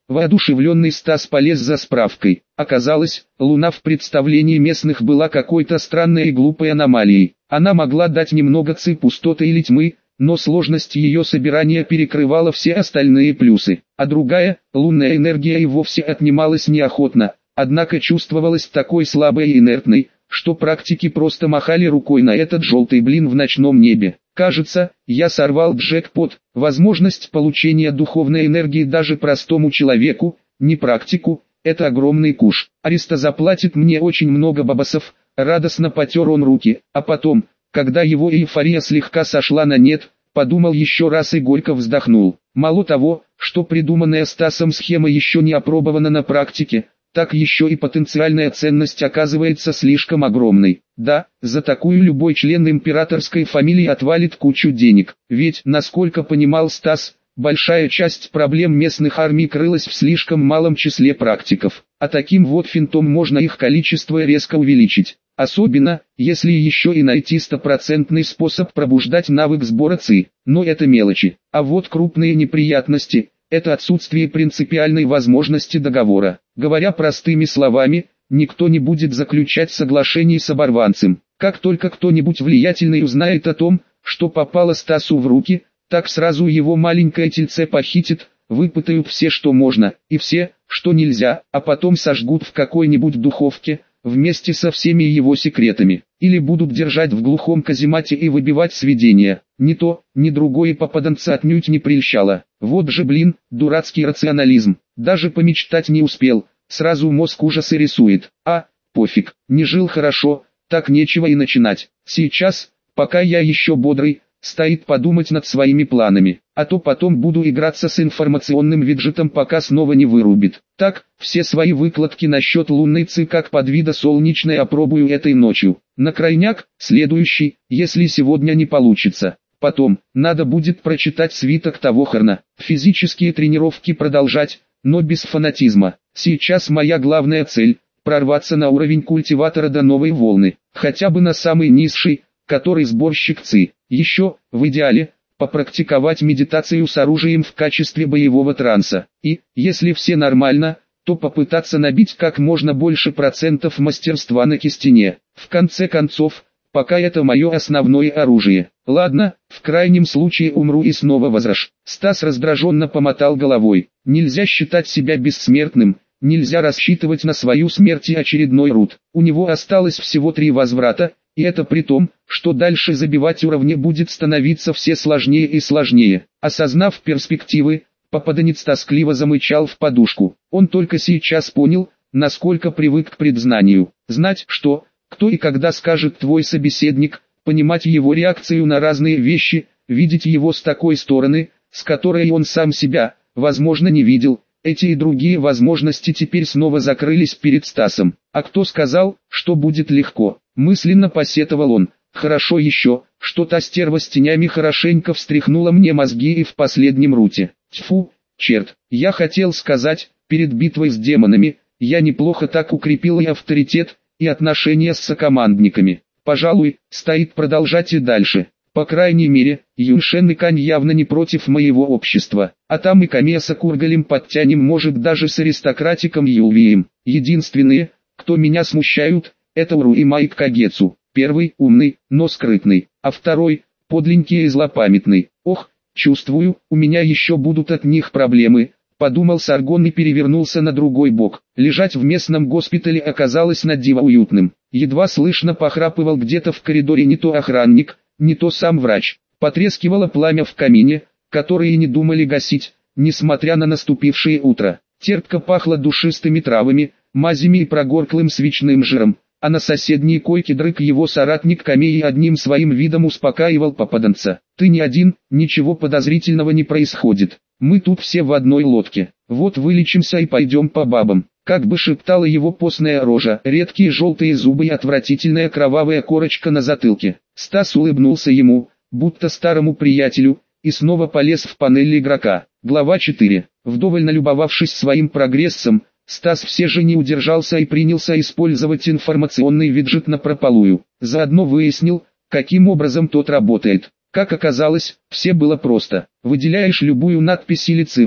Воодушевленный Стас полез за справкой. Оказалось, Луна в представлении местных была какой-то странной и глупой аномалией. Она могла дать немного ци пустоты или тьмы, но сложность ее собирания перекрывала все остальные плюсы. А другая, лунная энергия, и вовсе отнималась неохотно, однако чувствовалась такой слабой и инертной, что практики просто махали рукой на этот желтый блин в ночном небе. Кажется, я сорвал джекпот. Возможность получения духовной энергии даже простому человеку, не практику, это огромный куш. Ариста заплатит мне очень много бабосов. Радостно потер он руки, а потом, когда его эйфория слегка сошла на нет, подумал еще раз и горько вздохнул. Мало того, что придуманная Стасом схема еще не опробована на практике, так еще и потенциальная ценность оказывается слишком огромной. Да, за такую любой член императорской фамилии отвалит кучу денег. Ведь, насколько понимал Стас, большая часть проблем местных армий крылась в слишком малом числе практиков. А таким вот финтом можно их количество резко увеличить. Особенно, если еще и найти стопроцентный способ пробуждать навык сбора ци. Но это мелочи. А вот крупные неприятности – это отсутствие принципиальной возможности договора. Говоря простыми словами, никто не будет заключать соглашений с оборванцем. Как только кто-нибудь влиятельный узнает о том, что попало Стасу в руки, так сразу его маленькое тельце похитит, выпытают все, что можно, и все, что нельзя, а потом сожгут в какой-нибудь духовке, вместе со всеми его секретами. Или будут держать в глухом каземате и выбивать сведения. Ни то, ни другое попаданца отнюдь не прельщало. Вот же блин, дурацкий рационализм. Даже помечтать не успел, сразу мозг ужасы рисует. А, пофиг, не жил хорошо, так нечего и начинать. Сейчас, пока я еще бодрый, стоит подумать над своими планами. А то потом буду играться с информационным виджетом, пока снова не вырубит. Так, все свои выкладки насчет лунной ци как подвида солнечной опробую этой ночью. На крайняк, следующий, если сегодня не получится. Потом, надо будет прочитать свиток Тавохарна. Физические тренировки продолжать, но без фанатизма. Сейчас моя главная цель – прорваться на уровень культиватора до новой волны. Хотя бы на самый низший, который сборщик ци. Еще, в идеале, попрактиковать медитацию с оружием в качестве боевого транса. И, если все нормально, то попытаться набить как можно больше процентов мастерства на кистене. В конце концов, пока это мое основное оружие. Ладно, в крайнем случае умру и снова возрожу. Стас раздраженно помотал головой. Нельзя считать себя бессмертным, нельзя рассчитывать на свою смерть и очередной рут. У него осталось всего три возврата, и это при том, что дальше забивать уровни будет становиться все сложнее и сложнее. Осознав перспективы, попаданец тоскливо замычал в подушку. Он только сейчас понял, насколько привык к предзнанию. Знать, что, кто и когда скажет твой собеседник, понимать его реакцию на разные вещи, видеть его с такой стороны, с которой он сам себя, возможно, не видел. Эти и другие возможности теперь снова закрылись перед Стасом. А кто сказал, что будет легко? Мысленно посетовал он. Хорошо еще, что та стерва с тенями хорошенько встряхнула мне мозги и в последнем руте. Тьфу, черт, я хотел сказать, перед битвой с демонами, я неплохо так укрепил и авторитет, и отношения с сокомандниками. Пожалуй, стоит продолжать и дальше. По крайней мере, Юншен и Кань явно не против моего общества. А там и Камеса Кургалем подтянем, может даже с аристократиком Юлвием. Единственные, кто меня смущают, это Уру и Майк Кагецу. Первый – умный, но скрытный, а второй – подленький и злопамятный. Ох, чувствую, у меня еще будут от них проблемы, подумал Саргон и перевернулся на другой бок. Лежать в местном госпитале оказалось на диво уютным. Едва слышно похрапывал где-то в коридоре не то охранник, не то сам врач. Потрескивало пламя в камине, который и не думали гасить, несмотря на наступившее утро. Терпко пахло душистыми травами, мазями и прогорклым свечным жиром. А на соседней койке дрых его соратник Камей одним своим видом успокаивал попаданца. «Ты не один, ничего подозрительного не происходит. Мы тут все в одной лодке. Вот вылечимся и пойдем по бабам». Как бы шептала его постная рожа, редкие желтые зубы и отвратительная кровавая корочка на затылке. Стас улыбнулся ему, будто старому приятелю, и снова полез в панель игрока. Глава четыре. Вдоволь налюбовавшись своим прогрессом, Стас все же не удержался и принялся использовать информационный виджет напропалую. Заодно выяснил, каким образом тот работает. Как оказалось, все было просто. Выделяешь любую надпись или цифру,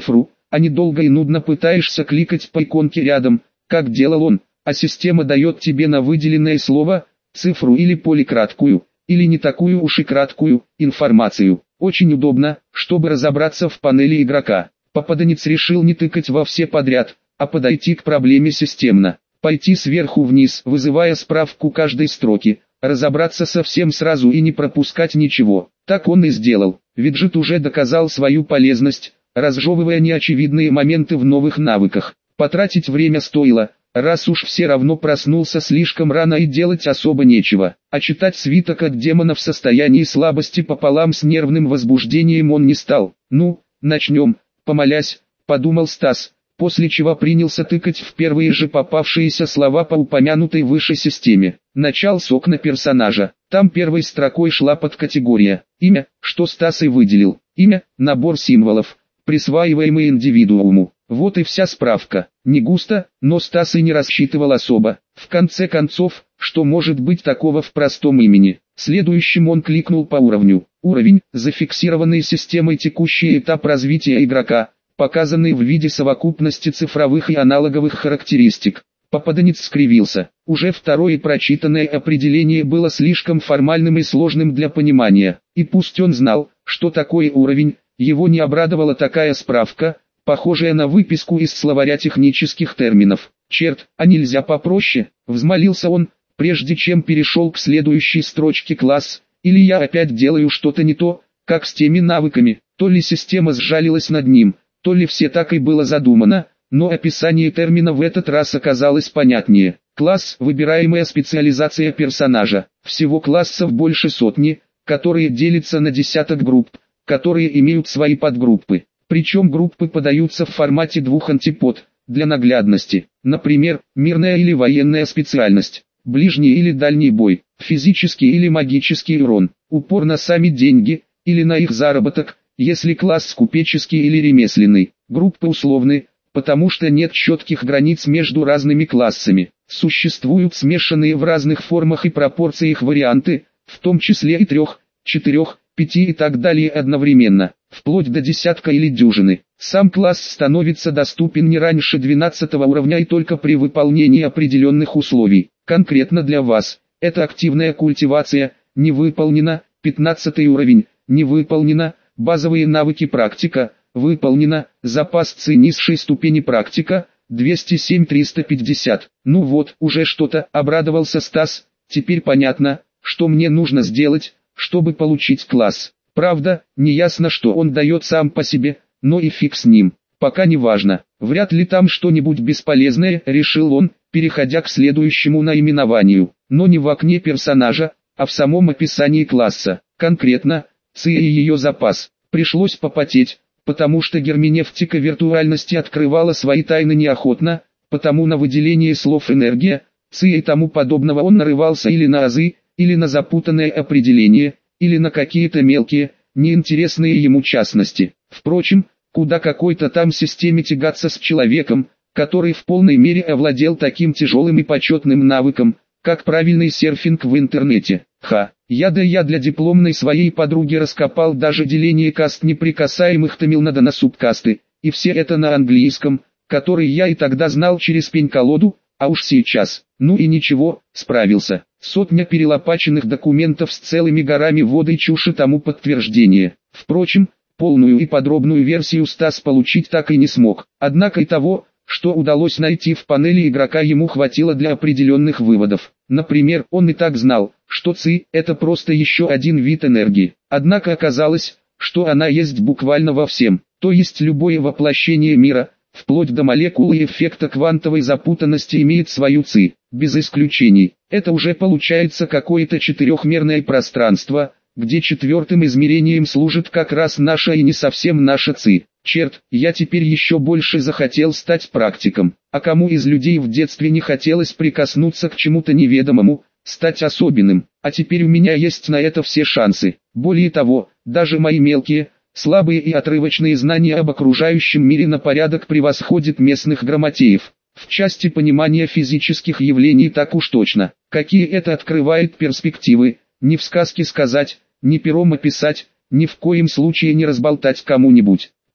а не долго и нудно пытаешься кликать по иконке рядом, как делал он, а система дает тебе на выделенное слово, цифру или поле краткую, или не такую уж и краткую, информацию. Очень удобно, чтобы разобраться в панели игрока. Попаданец решил не тыкать во все подряд, а подойти к проблеме системно. Пойти сверху вниз, вызывая справку каждой строки, разобраться совсем сразу и не пропускать ничего. Так он и сделал. Виджет уже доказал свою полезность, разжевывая неочевидные моменты в новых навыках. Потратить время стоило, раз уж все равно проснулся слишком рано и делать особо нечего. А читать свиток от демона в состоянии слабости пополам с нервным возбуждением он не стал. «Ну, начнем», помолясь, подумал Стас, после чего принялся тыкать в первые же попавшиеся слова по упомянутой выше системе. Начал с окна персонажа. Там первой строкой шла подкатегория. Имя, что Стас и выделил. Имя, набор символов, присваиваемый индивидууму. Вот и вся справка. Не густо, но Стас и не рассчитывал особо. В конце концов, что может быть такого в простом имени? Следующим он кликнул по уровню. Уровень, зафиксированный системой текущий этап развития игрока, показанный в виде совокупности цифровых и аналоговых характеристик. Попаданец скривился. Уже второе прочитанное определение было слишком формальным и сложным для понимания. И пусть он знал, что такое уровень, его не обрадовала такая справка, похожая на выписку из словаря технических терминов. «Черт, а нельзя попроще?» — взмолился он, прежде чем перешел к следующей строчке. «Класс, или я опять делаю что-то не то, как с теми навыками?» То ли система сжалилась над ним, то ли все так и было задумано, но описание термина в этот раз оказалось понятнее. Класс – выбираемая специализация персонажа. Всего классов больше сотни, которые делятся на десяток групп, которые имеют свои подгруппы. Причем группы подаются в формате двух антипод, для наглядности. Например, мирная или военная специальность, ближний или дальний бой, физический или магический урон, упор на сами деньги, или на их заработок, если класс купеческий или ремесленный. Группы условны, потому что нет четких границ между разными классами. Существуют смешанные в разных формах и пропорциях варианты, в том числе и трех, четырех, пяти и так далее одновременно, вплоть до десятка или дюжины. Сам класс становится доступен не раньше двенадцатого уровня и только при выполнении определенных условий. Конкретно для вас, это активная культивация, не выполнена, пятнадцатый уровень, не выполнена, базовые навыки практика, выполнено, запас ци низшей ступени практика, двести семь триста пятьдесят. Ну вот, уже что-то, обрадовался Стас, теперь понятно, что мне нужно сделать, чтобы получить класс. Правда, не ясно, что он дает сам по себе, но и фиг с ним, пока не важно. Вряд ли там что-нибудь бесполезное, решил он, переходя к следующему наименованию, но не в окне персонажа, а в самом описании класса, конкретно, ци и ее запас. Пришлось попотеть, потому что герменевтика виртуальности открывала свои тайны неохотно, потому на выделение слов энергия, ци и тому подобного он нарывался или на азы, или на запутанное определение, или на какие-то мелкие, неинтересные ему частности. Впрочем, куда какой-то там системе тягаться с человеком, который в полной мере овладел таким тяжелым и почетным навыком, как правильный серфинг в интернете. Ха, я да я для дипломной своей подруги раскопал даже деление каст неприкасаемых Тамилнада на субкасты, и все это на английском, который я и тогда знал через пень-колоду, а уж сейчас, ну и ничего, справился. Сотня перелопаченных документов с целыми горами воды и чуши тому подтверждение. Впрочем, полную и подробную версию Стас получить так и не смог. Однако и того, что удалось найти в панели игрока, ему хватило для определенных выводов. Например, он и так знал, что ци – это просто еще один вид энергии. Однако оказалось, что она есть буквально во всем, то есть любое воплощение мира, вплоть до молекулы и эффекта квантовой запутанности имеет свою ци, без исключений. Это уже получается какое-то четырехмерное пространство, где четвертым измерением служит как раз наша и не совсем наша ци. Черт, я теперь еще больше захотел стать практиком. А кому из людей в детстве не хотелось прикоснуться к чему-то неведомому, стать особенным? А теперь у меня есть на это все шансы. Более того, даже мои мелкие, слабые и отрывочные знания об окружающем мире на порядок превосходят местных грамотеев. В части понимания физических явлений так уж точно. Какие это открывает перспективы, ни в сказке сказать, ни пером описать, ни в коем случае не разболтать кому-нибудь.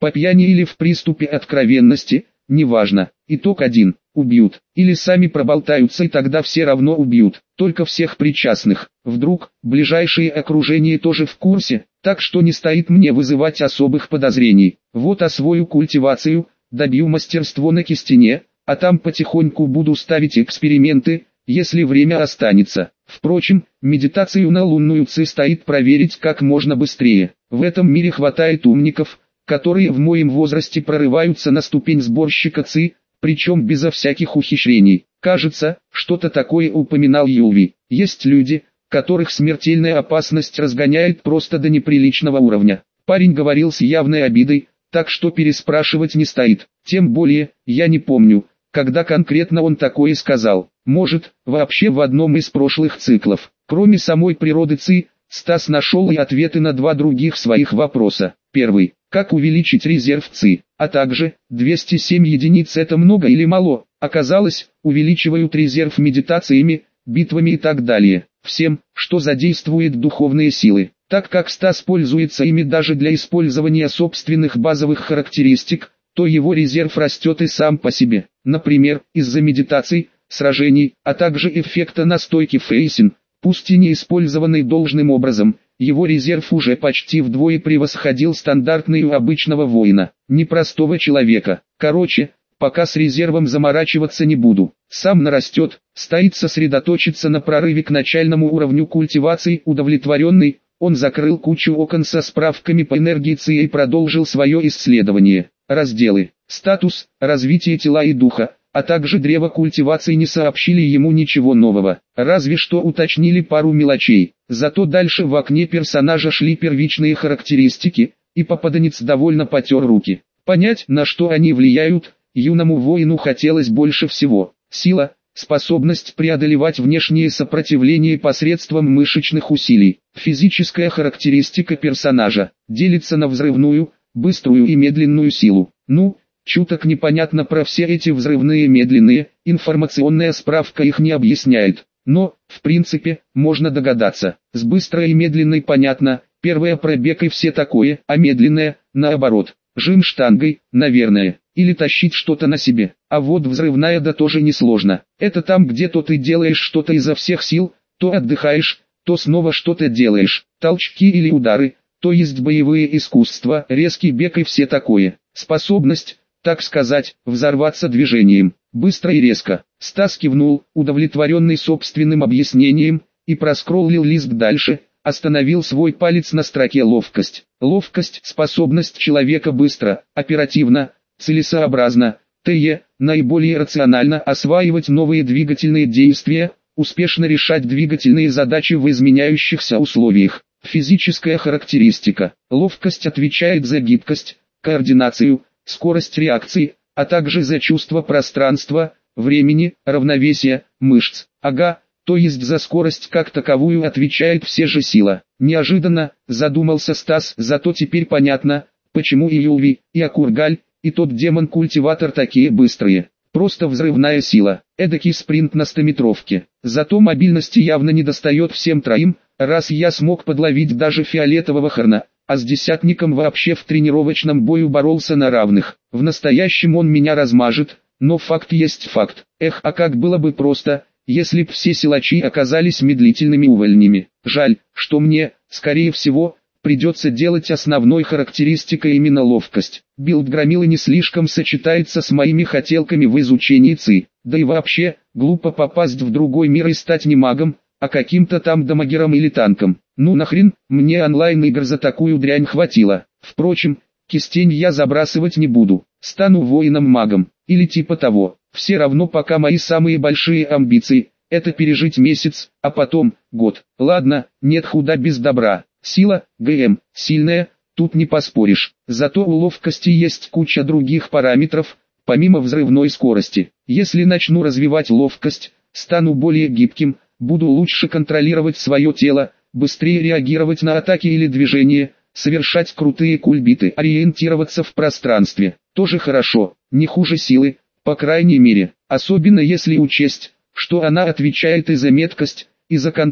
По пьяни или в приступе откровенности, неважно. Итог один. Убьют. Или сами проболтаются, и тогда все равно убьют. Только всех причастных. Вдруг, ближайшее окружение тоже в курсе, так что не стоит мне вызывать особых подозрений. Вот освою культивацию, добью мастерство на кистене, а там потихоньку буду ставить эксперименты, если время останется. Впрочем, медитацию на лунную ци стоит проверить как можно быстрее. В этом мире хватает умников, которые в моем возрасте прорываются на ступень сборщика ци, причем безо всяких ухищрений. Кажется, что-то такое упоминал Юлви. Есть люди, которых смертельная опасность разгоняет просто до неприличного уровня. Парень говорил с явной обидой, так что переспрашивать не стоит. Тем более, я не помню, когда конкретно он такое сказал. Может, вообще в одном из прошлых циклов. Кроме самой природы ци, Стас нашел и ответы на два других своих вопроса. Первый. Как увеличить резерв ци, а также, двести семь единиц это много или мало? Оказалось, увеличивают резерв медитациями, битвами и так далее. Всем, что задействует духовные силы. Так как Стас пользуется ими даже для использования собственных базовых характеристик, то его резерв растет и сам по себе. Например, из-за медитаций, сражений, а также эффекта настойки Фейсин, пусть и не использованный должным образом, его резерв уже почти вдвое превосходил стандартный у обычного воина, непростого человека. Короче, пока с резервом заморачиваться не буду. Сам нарастет, стоит сосредоточиться на прорыве к начальному уровню культивации. Удовлетворенный, он закрыл кучу окон со справками по энергии ци и продолжил свое исследование. Разделы, статус, развитие тела и духа, а также древо культивации не сообщили ему ничего нового, разве что уточнили пару мелочей. Зато дальше в окне персонажа шли первичные характеристики, и попаданец довольно потер руки. Понять, на что они влияют, юному воину хотелось больше всего. Сила, способность преодолевать внешнее сопротивление посредством мышечных усилий. Физическая характеристика персонажа делится на взрывную, быструю и медленную силу. Ну, чуток непонятно про все эти взрывные медленные, информационная справка их не объясняет. Но, в принципе, можно догадаться. С быстрой и медленной понятно, первая пробег и все такое, а медленная, наоборот, жим штангой, наверное, или тащить что-то на себе. А вот взрывная да тоже несложно. Это там, где то ты делаешь что-то изо всех сил, то отдыхаешь, то снова что-то делаешь. Толчки или удары, то есть боевые искусства, резкий бег и все такое. Способность, так сказать, взорваться движением, быстро и резко. Стас кивнул, удовлетворенный собственным объяснением, и проскроллил лист дальше, остановил свой палец на строке «Ловкость». Ловкость – способность человека быстро, оперативно, целесообразно, т.е. наиболее рационально осваивать новые двигательные действия, успешно решать двигательные задачи в изменяющихся условиях. Физическая характеристика. Ловкость отвечает за гибкость, координацию, скорость реакции, а также за чувство пространства, времени, равновесия, мышц. Ага, то есть за скорость как таковую отвечает все же сила. Неожиданно, задумался Стас, зато теперь понятно, почему и Юлви, и Акургаль, и тот демон-культиватор такие быстрые. Просто взрывная сила, эдакий спринт на стометровке. Зато мобильности явно не достает всем троим, раз я смог подловить даже фиолетового Харна, а с десятником вообще в тренировочном бою боролся на равных. В настоящем он меня размажет, но факт есть факт. Эх, а как было бы просто, если б все силачи оказались медлительными увольнями. Жаль, что мне, скорее всего, придется делать основной характеристикой именно ловкость. Билд громилы не слишком сочетается с моими хотелками в изучении ци. Да и вообще, глупо попасть в другой мир и стать не магом, а каким-то там дамагером или танком. Ну нахрен, мне онлайн-игр за такую дрянь хватило. Впрочем, кистень я забрасывать не буду. Стану воином-магом, или типа того. Все равно пока мои самые большие амбиции – это пережить месяц, а потом – год. Ладно, нет худа без добра. Сила, ГМ, сильная, тут не поспоришь. Зато у ловкости есть куча других параметров, помимо взрывной скорости. Если начну развивать ловкость, стану более гибким, буду лучше контролировать свое тело, быстрее реагировать на атаки или движения, совершать крутые кульбиты, ориентироваться в пространстве. Тоже хорошо, не хуже силы, по крайней мере, особенно если учесть, что она отвечает и за меткость, и за контроль,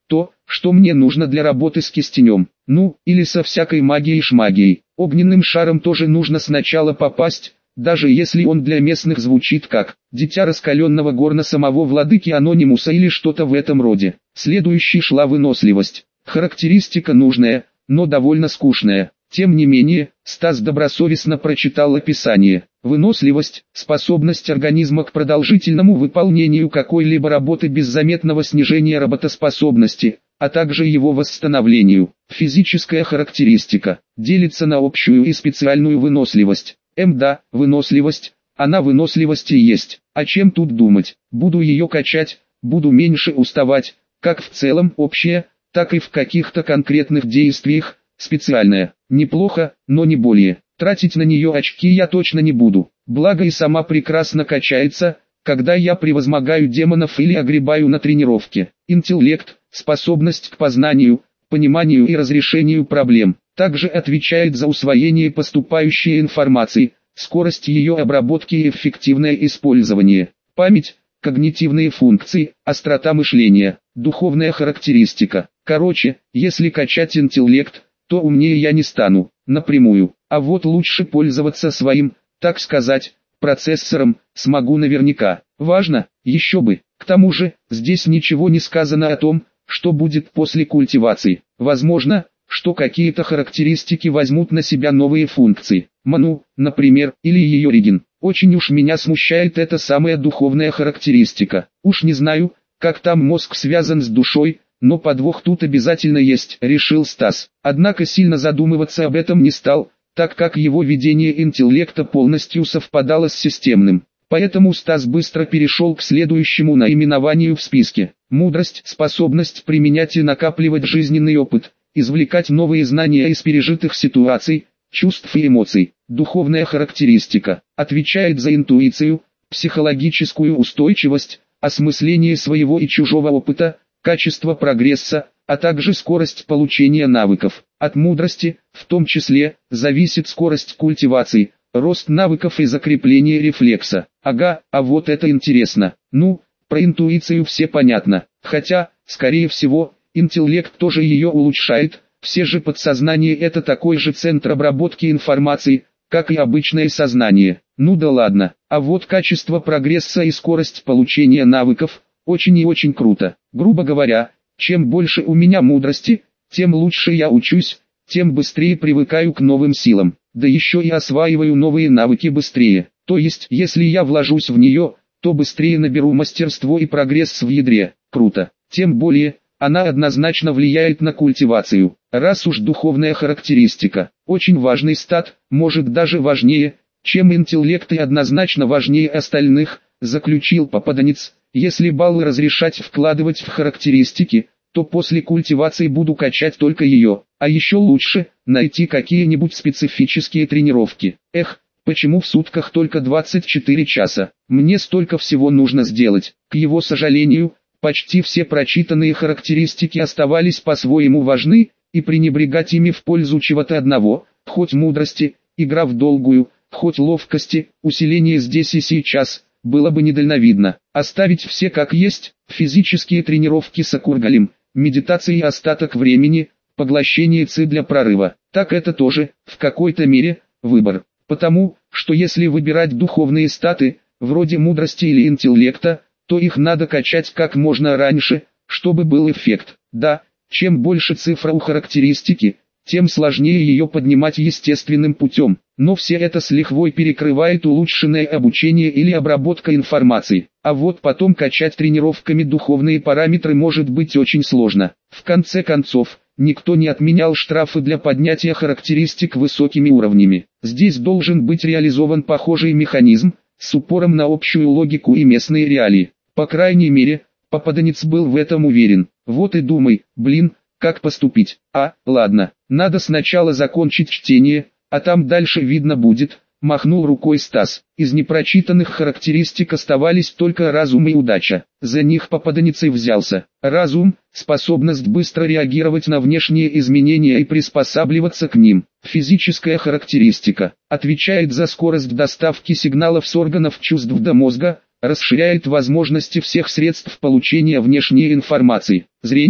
то, что мне нужно для работы с кистенем. Ну, или со всякой магией-шмагией. Огненным шаром тоже нужно сначала попасть, даже если он для местных звучит как «дитя раскаленного горна самого владыки Анонимуса» или что-то в этом роде. Следующей шла выносливость. Характеристика нужная, но довольно скучная. Тем не менее, Стас добросовестно прочитал описание. Выносливость – способность организма к продолжительному выполнению какой-либо работы без заметного снижения работоспособности, а также его восстановлению. Физическая характеристика делится на общую и специальную выносливость. МДА – выносливость, она выносливость и есть. А чем тут думать? Буду ее качать, буду меньше уставать, как в целом общая, так и в каких-то конкретных действиях, специальная. Неплохо, но не более. Тратить на нее очки я точно не буду. Благо и сама прекрасно качается, когда я превозмогаю демонов или огребаю на тренировке. Интеллект, способность к познанию, пониманию и разрешению проблем. Также отвечает за усвоение поступающей информации, скорость ее обработки и эффективное использование. Память, когнитивные функции, острота мышления, духовная характеристика. Короче, если качать интеллект, то умнее я не стану, напрямую. А вот лучше пользоваться своим, так сказать, процессором, смогу наверняка. Важно, еще бы. К тому же, здесь ничего не сказано о том, что будет после культивации. Возможно, что какие-то характеристики возьмут на себя новые функции. Ману, например, или ее реген. Очень уж меня смущает эта самая духовная характеристика. Уж не знаю, как там мозг связан с душой, но подвох тут обязательно есть, решил Стас. Однако сильно задумываться об этом не стал, так как его видение интеллекта полностью совпадало с системным. Поэтому Стас быстро перешел к следующему наименованию в списке. Мудрость – способность применять и накапливать жизненный опыт, извлекать новые знания из пережитых ситуаций, чувств и эмоций. Духовная характеристика отвечает за интуицию, психологическую устойчивость, осмысление своего и чужого опыта, качество прогресса, а также скорость получения навыков. От мудрости, в том числе, зависит скорость культивации, рост навыков и закрепление рефлекса. Ага, а вот это интересно. Ну, про интуицию все понятно. Хотя, скорее всего, интеллект тоже ее улучшает. Все же подсознание это такой же центр обработки информации, как и обычное сознание. Ну да ладно. А вот качество прогресса и скорость получения навыков – очень и очень круто. Грубо говоря, чем больше у меня мудрости, тем лучше я учусь, тем быстрее привыкаю к новым силам. Да еще и осваиваю новые навыки быстрее. То есть, если я вложусь в нее, то быстрее наберу мастерство и прогресс в ядре. Круто. Тем более, она однозначно влияет на культивацию. Раз уж духовная характеристика, очень важный стат, может даже важнее, чем интеллект и однозначно важнее остальных, заключил попаданец. Если баллы разрешать вкладывать в характеристики, то после культивации буду качать только ее, а еще лучше, найти какие-нибудь специфические тренировки. Эх, почему в сутках только двадцать четыре часа? Мне столько всего нужно сделать. К его сожалению, почти все прочитанные характеристики оставались по-своему важны, и пренебрегать ими в пользу чего-то одного, хоть мудрости, игра в долгую, хоть ловкости, усиление здесь и сейчас, было бы недальновидно. Оставить все как есть, физические тренировки с акургалем, медитация и остаток времени, поглощение ци для прорыва. Так это тоже, в какой-то мере, выбор. Потому, что если выбирать духовные статы, вроде мудрости или интеллекта, то их надо качать как можно раньше, чтобы был эффект. Да, чем больше цифра у характеристики, тем сложнее ее поднимать естественным путем. Но все это с лихвой перекрывает улучшенное обучение или обработка информации. А вот потом качать тренировками духовные параметры может быть очень сложно. В конце концов, никто не отменял штрафы для поднятия характеристик высокими уровнями. Здесь должен быть реализован похожий механизм, с упором на общую логику и местные реалии. По крайней мере, попаданец был в этом уверен. Вот и думай, блин, как поступить. А, ладно, надо сначала закончить чтение, а там дальше видно будет, махнул рукой Стас. Из непрочитанных характеристик оставались только разум и удача. За них попаданец и взялся. Разум – способность быстро реагировать на внешние изменения и приспосабливаться к ним. Физическая характеристика отвечает за скорость доставки сигналов с органов чувств до мозга, расширяет возможности всех средств получения внешней информации. Зрение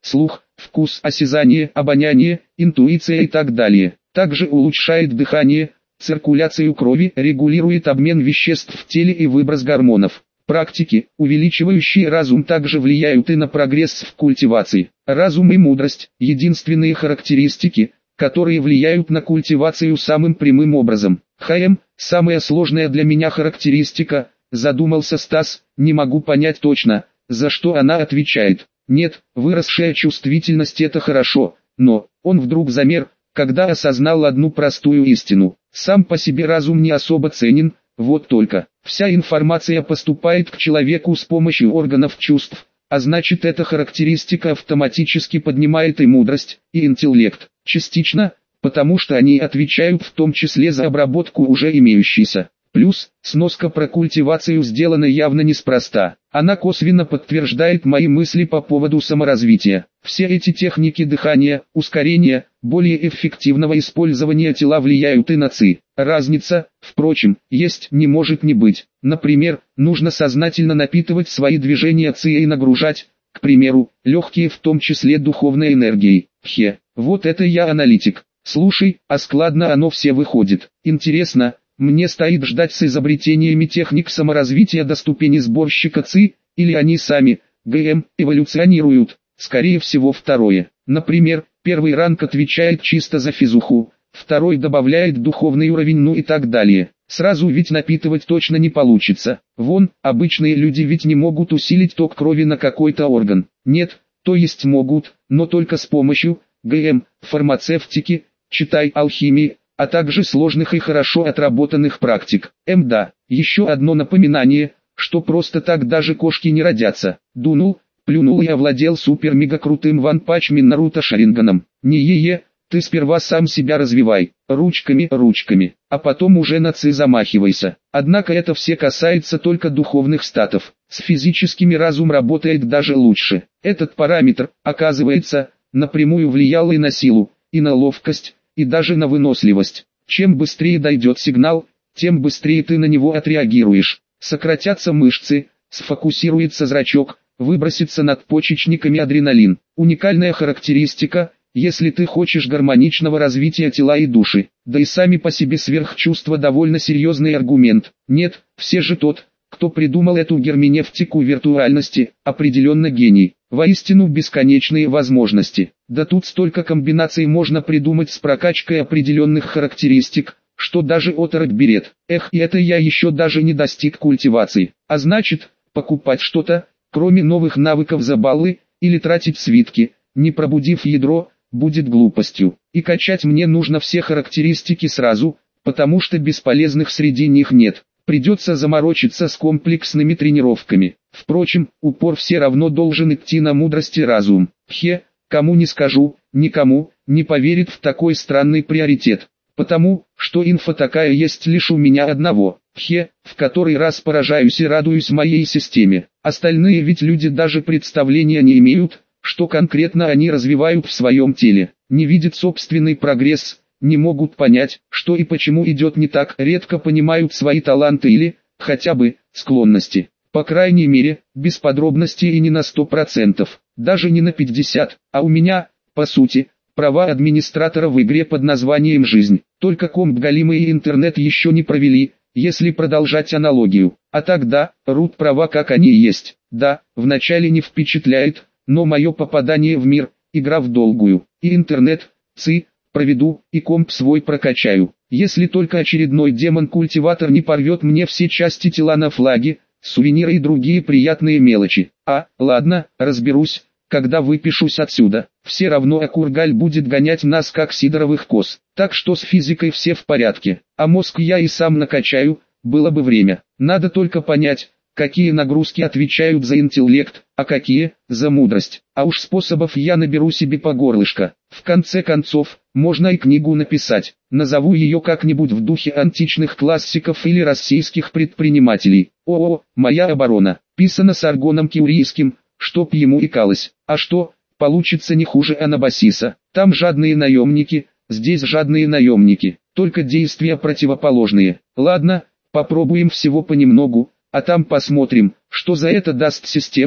слух, вкус, осязание, обоняние, интуиция и так далее. Также улучшает дыхание, циркуляцию крови, регулирует обмен веществ в теле и выброс гормонов. Практики, увеличивающие разум, также влияют и на прогресс в культивации. Разум и мудрость – единственные характеристики, которые влияют на культивацию самым прямым образом. ХМ – самая сложная для меня характеристика, задумался Стас, не могу понять точно, за что она отвечает. Нет, выросшая чувствительность – это хорошо, но, он вдруг замер, когда осознал одну простую истину. Сам по себе разум не особо ценен, вот только, вся информация поступает к человеку с помощью органов чувств, а значит эта характеристика автоматически поднимает и мудрость, и интеллект. Частично, потому что они отвечают в том числе за обработку уже имеющейся. Плюс, сноска про культивацию сделана явно неспроста. Она косвенно подтверждает мои мысли по поводу саморазвития. Все эти техники дыхания, ускорения, более эффективного использования тела влияют и на ЦИ. Разница, впрочем, есть, не может не быть. Например, нужно сознательно напитывать свои движения ЦИ и нагружать, к примеру, легкие в том числе духовной энергией. Хе, вот это я аналитик. Слушай, а складно оно все выходит. Интересно, мне стоит ждать с изобретениями техник саморазвития до ступени сборщика ЦИ, или они сами, ГМ, эволюционируют? Скорее всего второе. Например, первый ранг отвечает чисто за физуху, второй добавляет духовный уровень, ну и так далее. Сразу ведь напитывать точно не получится. Вон, обычные люди ведь не могут усилить ток крови на какой-то орган. Нет, то есть могут, но только с помощью ГМ, фармацевтики, читай алхимии, а также сложных и хорошо отработанных практик. МДА. Еще одно напоминание, что просто так даже кошки не родятся. Дунул, плюнул и овладел супер-мега-крутым ванпанчмен Наруто Шаринганом. Не е-е, ты сперва сам себя развивай, ручками, ручками, а потом уже на ЦИ замахивайся. Однако это все касается только духовных статов. С физическими разум работает даже лучше. Этот параметр, оказывается, напрямую влиял и на силу, и на ловкость, и даже на выносливость. Чем быстрее дойдет сигнал, тем быстрее ты на него отреагируешь. Сократятся мышцы, сфокусируется зрачок, выбросится надпочечниками адреналин. Уникальная характеристика, если ты хочешь гармоничного развития тела и души. Да и сами по себе сверхчувства довольно серьезный аргумент. Нет, все же тот, кто придумал эту герменевтику виртуальности, определенно гений. Воистину бесконечные возможности. Да тут столько комбинаций можно придумать с прокачкой определенных характеристик, что даже оторопь берет. Эх, и это я еще даже не достиг культивации. А значит, покупать что-то, кроме новых навыков за баллы, или тратить свитки, не пробудив ядро, будет глупостью. И качать мне нужно все характеристики сразу, потому что бесполезных среди них нет. Придется заморочиться с комплексными тренировками. Впрочем, упор все равно должен идти на мудрость и разум. Хе, кому не скажу, никому не поверит в такой странный приоритет. Потому, что инфа такая есть лишь у меня одного. Хе, в который раз поражаюсь и радуюсь моей системе. Остальные ведь люди даже представления не имеют, что конкретно они развивают в своем теле. Не видят собственный прогресс, не могут понять, что и почему идет не так, редко понимают свои таланты или, хотя бы, склонности. По крайней мере, без подробностей и не на сто процентов, даже не на пятьдесят, а у меня, по сути, права администратора в игре под названием «Жизнь». Только комп галимый и интернет еще не провели, если продолжать аналогию. А тогда, рут права как они есть. Да, вначале не впечатляет, но мое попадание в мир, игра в долгую. И интернет, ЦИ, проведу, и комп свой прокачаю. Если только очередной демон-культиватор не порвет мне все части тела на флаге, сувениры и другие приятные мелочи. А, ладно, разберусь, когда выпишусь отсюда. Все равно Акургаль будет гонять нас как сидоровых коз. Так что с физикой все в порядке. А мозг я и сам накачаю, было бы время. Надо только понять, какие нагрузки отвечают за интеллект, а какие – за мудрость. А уж способов я наберу себе по горлышко. В конце концов, можно и книгу написать. Назову ее как-нибудь в духе античных классиков или российских предпринимателей. О-о, моя оборона. Писано с Аргоном Киурийским, чтоб ему икалось. А что, получится не хуже Анабасиса. Там жадные наемники, здесь жадные наемники. Только действия противоположные. Ладно, попробуем всего понемногу. А там посмотрим, что за это даст система.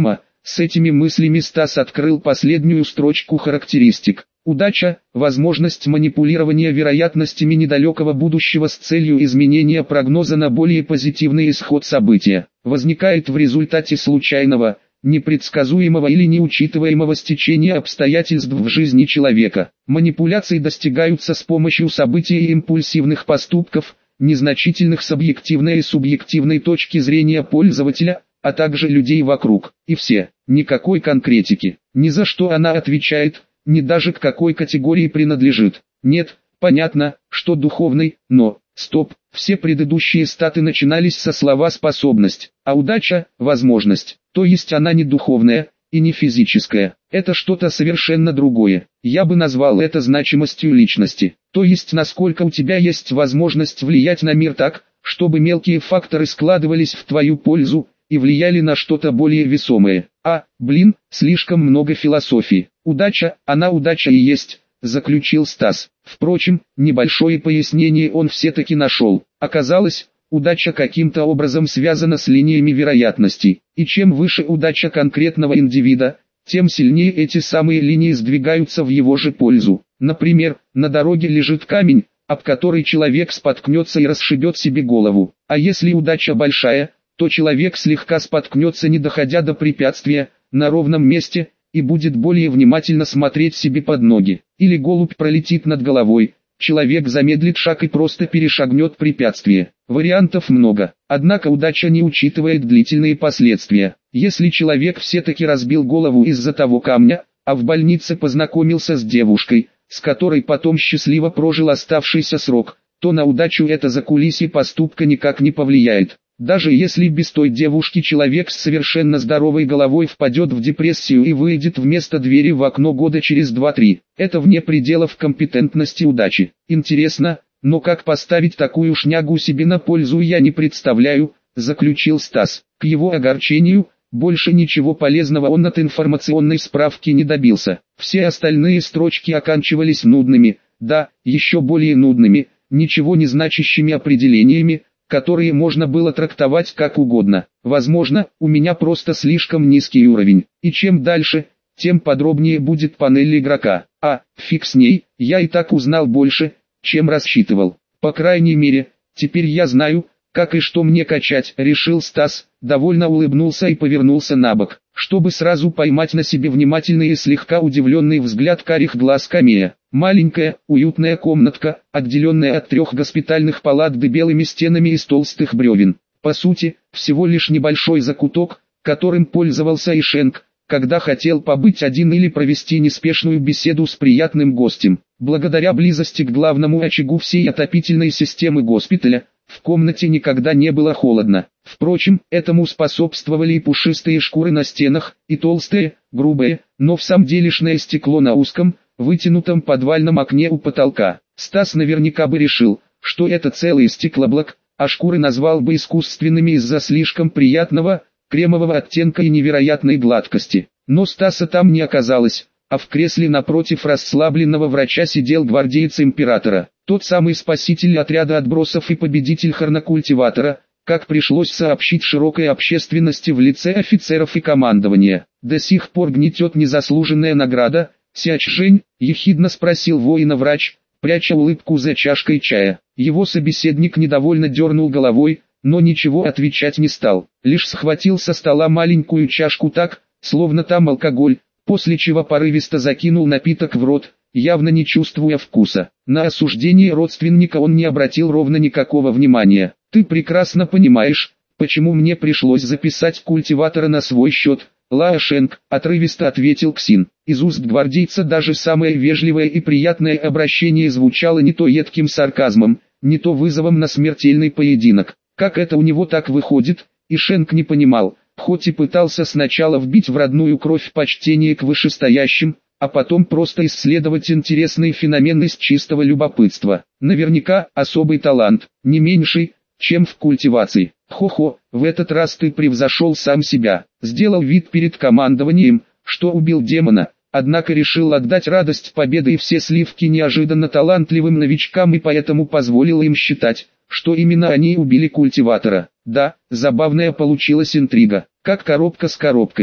С этими мыслями Стас открыл последнюю строчку характеристик. Удача – возможность манипулирования вероятностями недалекого будущего с целью изменения прогноза на более позитивный исход события. Возникает в результате случайного, непредсказуемого или неучитываемого стечения обстоятельств в жизни человека. Манипуляции достигаются с помощью событий и импульсивных поступков, незначительных с объективной и субъективной точки зрения пользователя, а также людей вокруг. И все, никакой конкретики. Ни за что она отвечает, ни даже к какой категории принадлежит. Нет, понятно, что духовный, но, стоп, все предыдущие статы начинались со слова «способность», а удача – «возможность». То есть она не духовная и не физическая. Это что-то совершенно другое. Я бы назвал это значимостью личности. То есть насколько у тебя есть возможность влиять на мир так, чтобы мелкие факторы складывались в твою пользу и влияли на что-то более весомое. А, блин, слишком много философии. Удача, она удача и есть, заключил Стас. Впрочем, небольшое пояснение он все-таки нашел. Оказалось, удача каким-то образом связана с линиями вероятностей. И чем выше удача конкретного индивида, тем сильнее эти самые линии сдвигаются в его же пользу. Например, на дороге лежит камень, об который человек споткнется и расшибет себе голову. А если удача большая, то человек слегка споткнется, не доходя до препятствия, на ровном месте, и будет более внимательно смотреть себе под ноги. Или голубь пролетит над головой, человек замедлит шаг и просто перешагнет препятствие. Вариантов много, однако удача не учитывает длительные последствия. Если человек все-таки разбил голову из-за того камня, а в больнице познакомился с девушкой, с которой потом счастливо прожил оставшийся срок, то на удачу это закулисье поступка никак не повлияет. Даже если без той девушки человек с совершенно здоровой головой впадет в депрессию и выйдет вместо двери в окно года через два-три, это вне пределов компетентности удачи. Интересно, но как поставить такую шнягу себе на пользу, я не представляю, заключил Стас. К его огорчению, больше ничего полезного он от информационной справки не добился. Все остальные строчки оканчивались нудными, да, еще более нудными, ничего не значащими определениями, которые можно было трактовать как угодно. Возможно, у меня просто слишком низкий уровень. И чем дальше, тем подробнее будет панель игрока. А, фиг с ней, я и так узнал больше, чем рассчитывал. По крайней мере, теперь я знаю, как и что мне качать, решил Стас, довольно улыбнулся и повернулся на бок, чтобы сразу поймать на себе внимательный и слегка удивленный взгляд карих глаз Камея. Маленькая, уютная комнатка, отделенная от трех госпитальных палат белыми стенами из толстых бревен. По сути, всего лишь небольшой закуток, которым пользовался и Шенк, когда хотел побыть один или провести неспешную беседу с приятным гостем. Благодаря близости к главному очагу всей отопительной системы госпиталя, в комнате никогда не было холодно. Впрочем, этому способствовали и пушистые шкуры на стенах, и толстое, грубое, но в самом делешное стекло на узком, вытянутом подвальном окне у потолка. Стас наверняка бы решил, что это целый стеклоблок, а шкуры назвал бы искусственными из-за слишком приятного, кремового оттенка и невероятной гладкости. Но Стаса там не оказалось, а в кресле напротив расслабленного врача сидел гвардеец императора, тот самый спаситель отряда отбросов и победитель хорнокультиватора, как пришлось сообщить широкой общественности в лице офицеров и командования. До сих пор гнетет незаслуженная награда. «Сяч, Жень?» – ехидно спросил воина-врач, пряча улыбку за чашкой чая. Его собеседник недовольно дернул головой, но ничего отвечать не стал, лишь схватил со стола маленькую чашку так, словно там алкоголь, после чего порывисто закинул напиток в рот, явно не чувствуя вкуса. На осуждение родственника он не обратил ровно никакого внимания. «Ты прекрасно понимаешь, почему мне пришлось записать культиватора на свой счет», — Лаошенк, отрывисто ответил Ксин. Из уст гвардейца даже самое вежливое и приятное обращение звучало не то едким сарказмом, не то вызовом на смертельный поединок. Как это у него так выходит, и Шенк не понимал, хоть и пытался сначала вбить в родную кровь почтение к вышестоящим, а потом просто исследовать интересный феномен из чистого любопытства. Наверняка особый талант, не меньший, чем в культивации. Хо-хо, в этот раз ты превзошел сам себя, сделал вид перед командованием, что убил демона, однако решил отдать радость победы и все сливки неожиданно талантливым новичкам и поэтому позволил им считать, что именно они убили культиватора. Да, забавная получилась интрига, как коробка с коробками.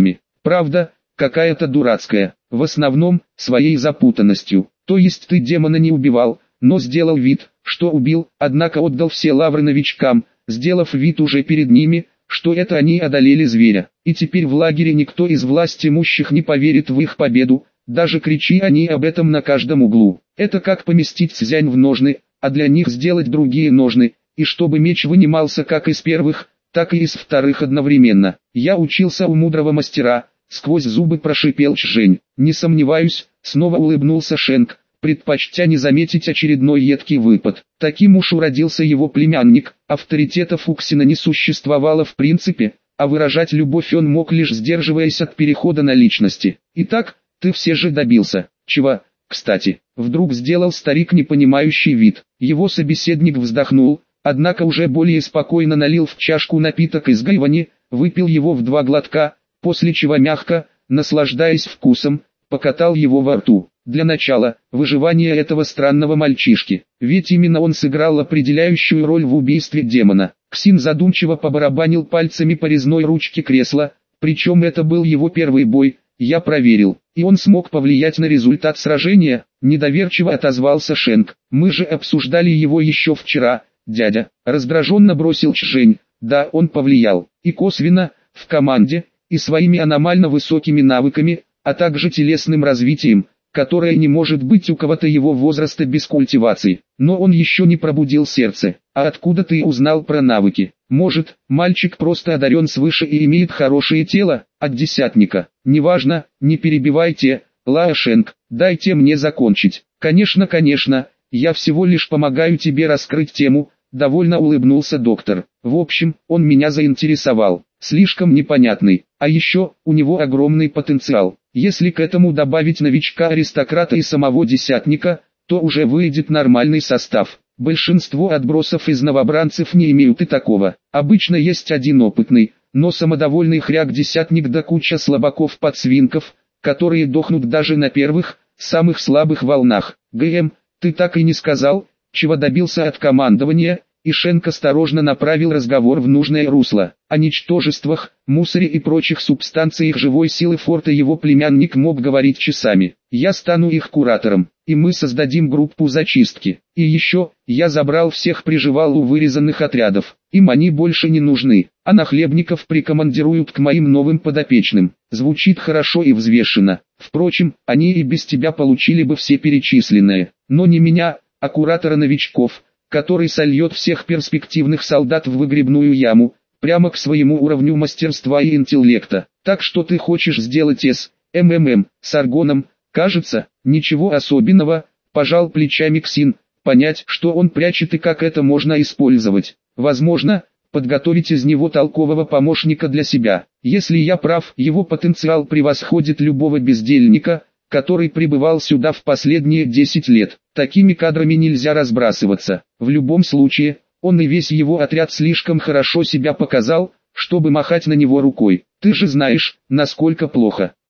Правда, какая-то дурацкая, в основном, своей запутанностью. То есть ты демона не убивал, но сделал вид, что убил, однако отдал все лавры новичкам, сделав вид уже перед ними, что это они одолели зверя. И теперь в лагере никто из власть имущих не поверит в их победу, даже кричи они об этом на каждом углу. Это как поместить цзянь в ножны, а для них сделать другие ножны, и чтобы меч вынимался как из первых, так и из вторых одновременно. Я учился у мудрого мастера, сквозь зубы прошипел Чжень. Не сомневаюсь, снова улыбнулся Шенк, предпочтя не заметить очередной едкий выпад. Таким уж уродился его племянник, авторитета Фуксина не существовало в принципе, а выражать любовь он мог лишь сдерживаясь от перехода на личности. Итак, ты все же добился. Чего, кстати, вдруг сделал старик непонимающий вид. Его собеседник вздохнул, однако уже более спокойно налил в чашку напиток из гайвани, выпил его в два глотка, после чего мягко, наслаждаясь вкусом, покатал его во рту. Для начала, выживание этого странного мальчишки, ведь именно он сыграл определяющую роль в убийстве демона. Ксин задумчиво побарабанил пальцами по резной ручке кресла, причем это был его первый бой, я проверил, и он смог повлиять на результат сражения, недоверчиво отозвался Шенк. Мы же обсуждали его еще вчера, дядя, раздраженно бросил Чжень. Да, он повлиял, и косвенно, в команде, и своими аномально высокими навыками, а также телесным развитием, которое не может быть у кого-то его возраста без культивации. Но он еще не пробудил сердце. А откуда ты узнал про навыки? Может, мальчик просто одарен свыше и имеет хорошее тело, от десятника. Неважно, не перебивайте, Лао Шенк, дайте мне закончить. Конечно, конечно, я всего лишь помогаю тебе раскрыть тему, довольно улыбнулся доктор. В общем, он меня заинтересовал. Слишком непонятный, а еще, у него огромный потенциал. Если к этому добавить новичка-аристократа и самого десятника, то уже выйдет нормальный состав. Большинство отбросов из новобранцев не имеют и такого. Обычно есть один опытный, но самодовольный хряк-десятник да куча слабаков-подсвинков, которые дохнут даже на первых, самых слабых волнах. ГМ, ты так и не сказал, чего добился от командования, и Шенк осторожно направил разговор в нужное русло. О ничтожествах, мусоре и прочих субстанциях живой силы форта его племянник мог говорить часами. Я стану их куратором, и мы создадим группу зачистки. И еще, я забрал всех приживал у вырезанных отрядов, им они больше не нужны, а нахлебников прикомандируют к моим новым подопечным. Звучит хорошо и взвешенно. Впрочем, они и без тебя получили бы все перечисленное, но не меня, а куратора новичков, который сольет всех перспективных солдат в выгребную яму, прямо к своему уровню мастерства и интеллекта. Так что ты хочешь сделать с МММ, с Аргоном? Кажется, ничего особенного, пожал плечами Ксин, понять, что он прячет и как это можно использовать. Возможно, подготовить из него толкового помощника для себя. Если я прав, его потенциал превосходит любого бездельника, который прибывал сюда в последние десять лет. Такими кадрами нельзя разбрасываться. В любом случае, он и весь его отряд слишком хорошо себя показал, чтобы махать на него рукой. Ты же знаешь, насколько плохо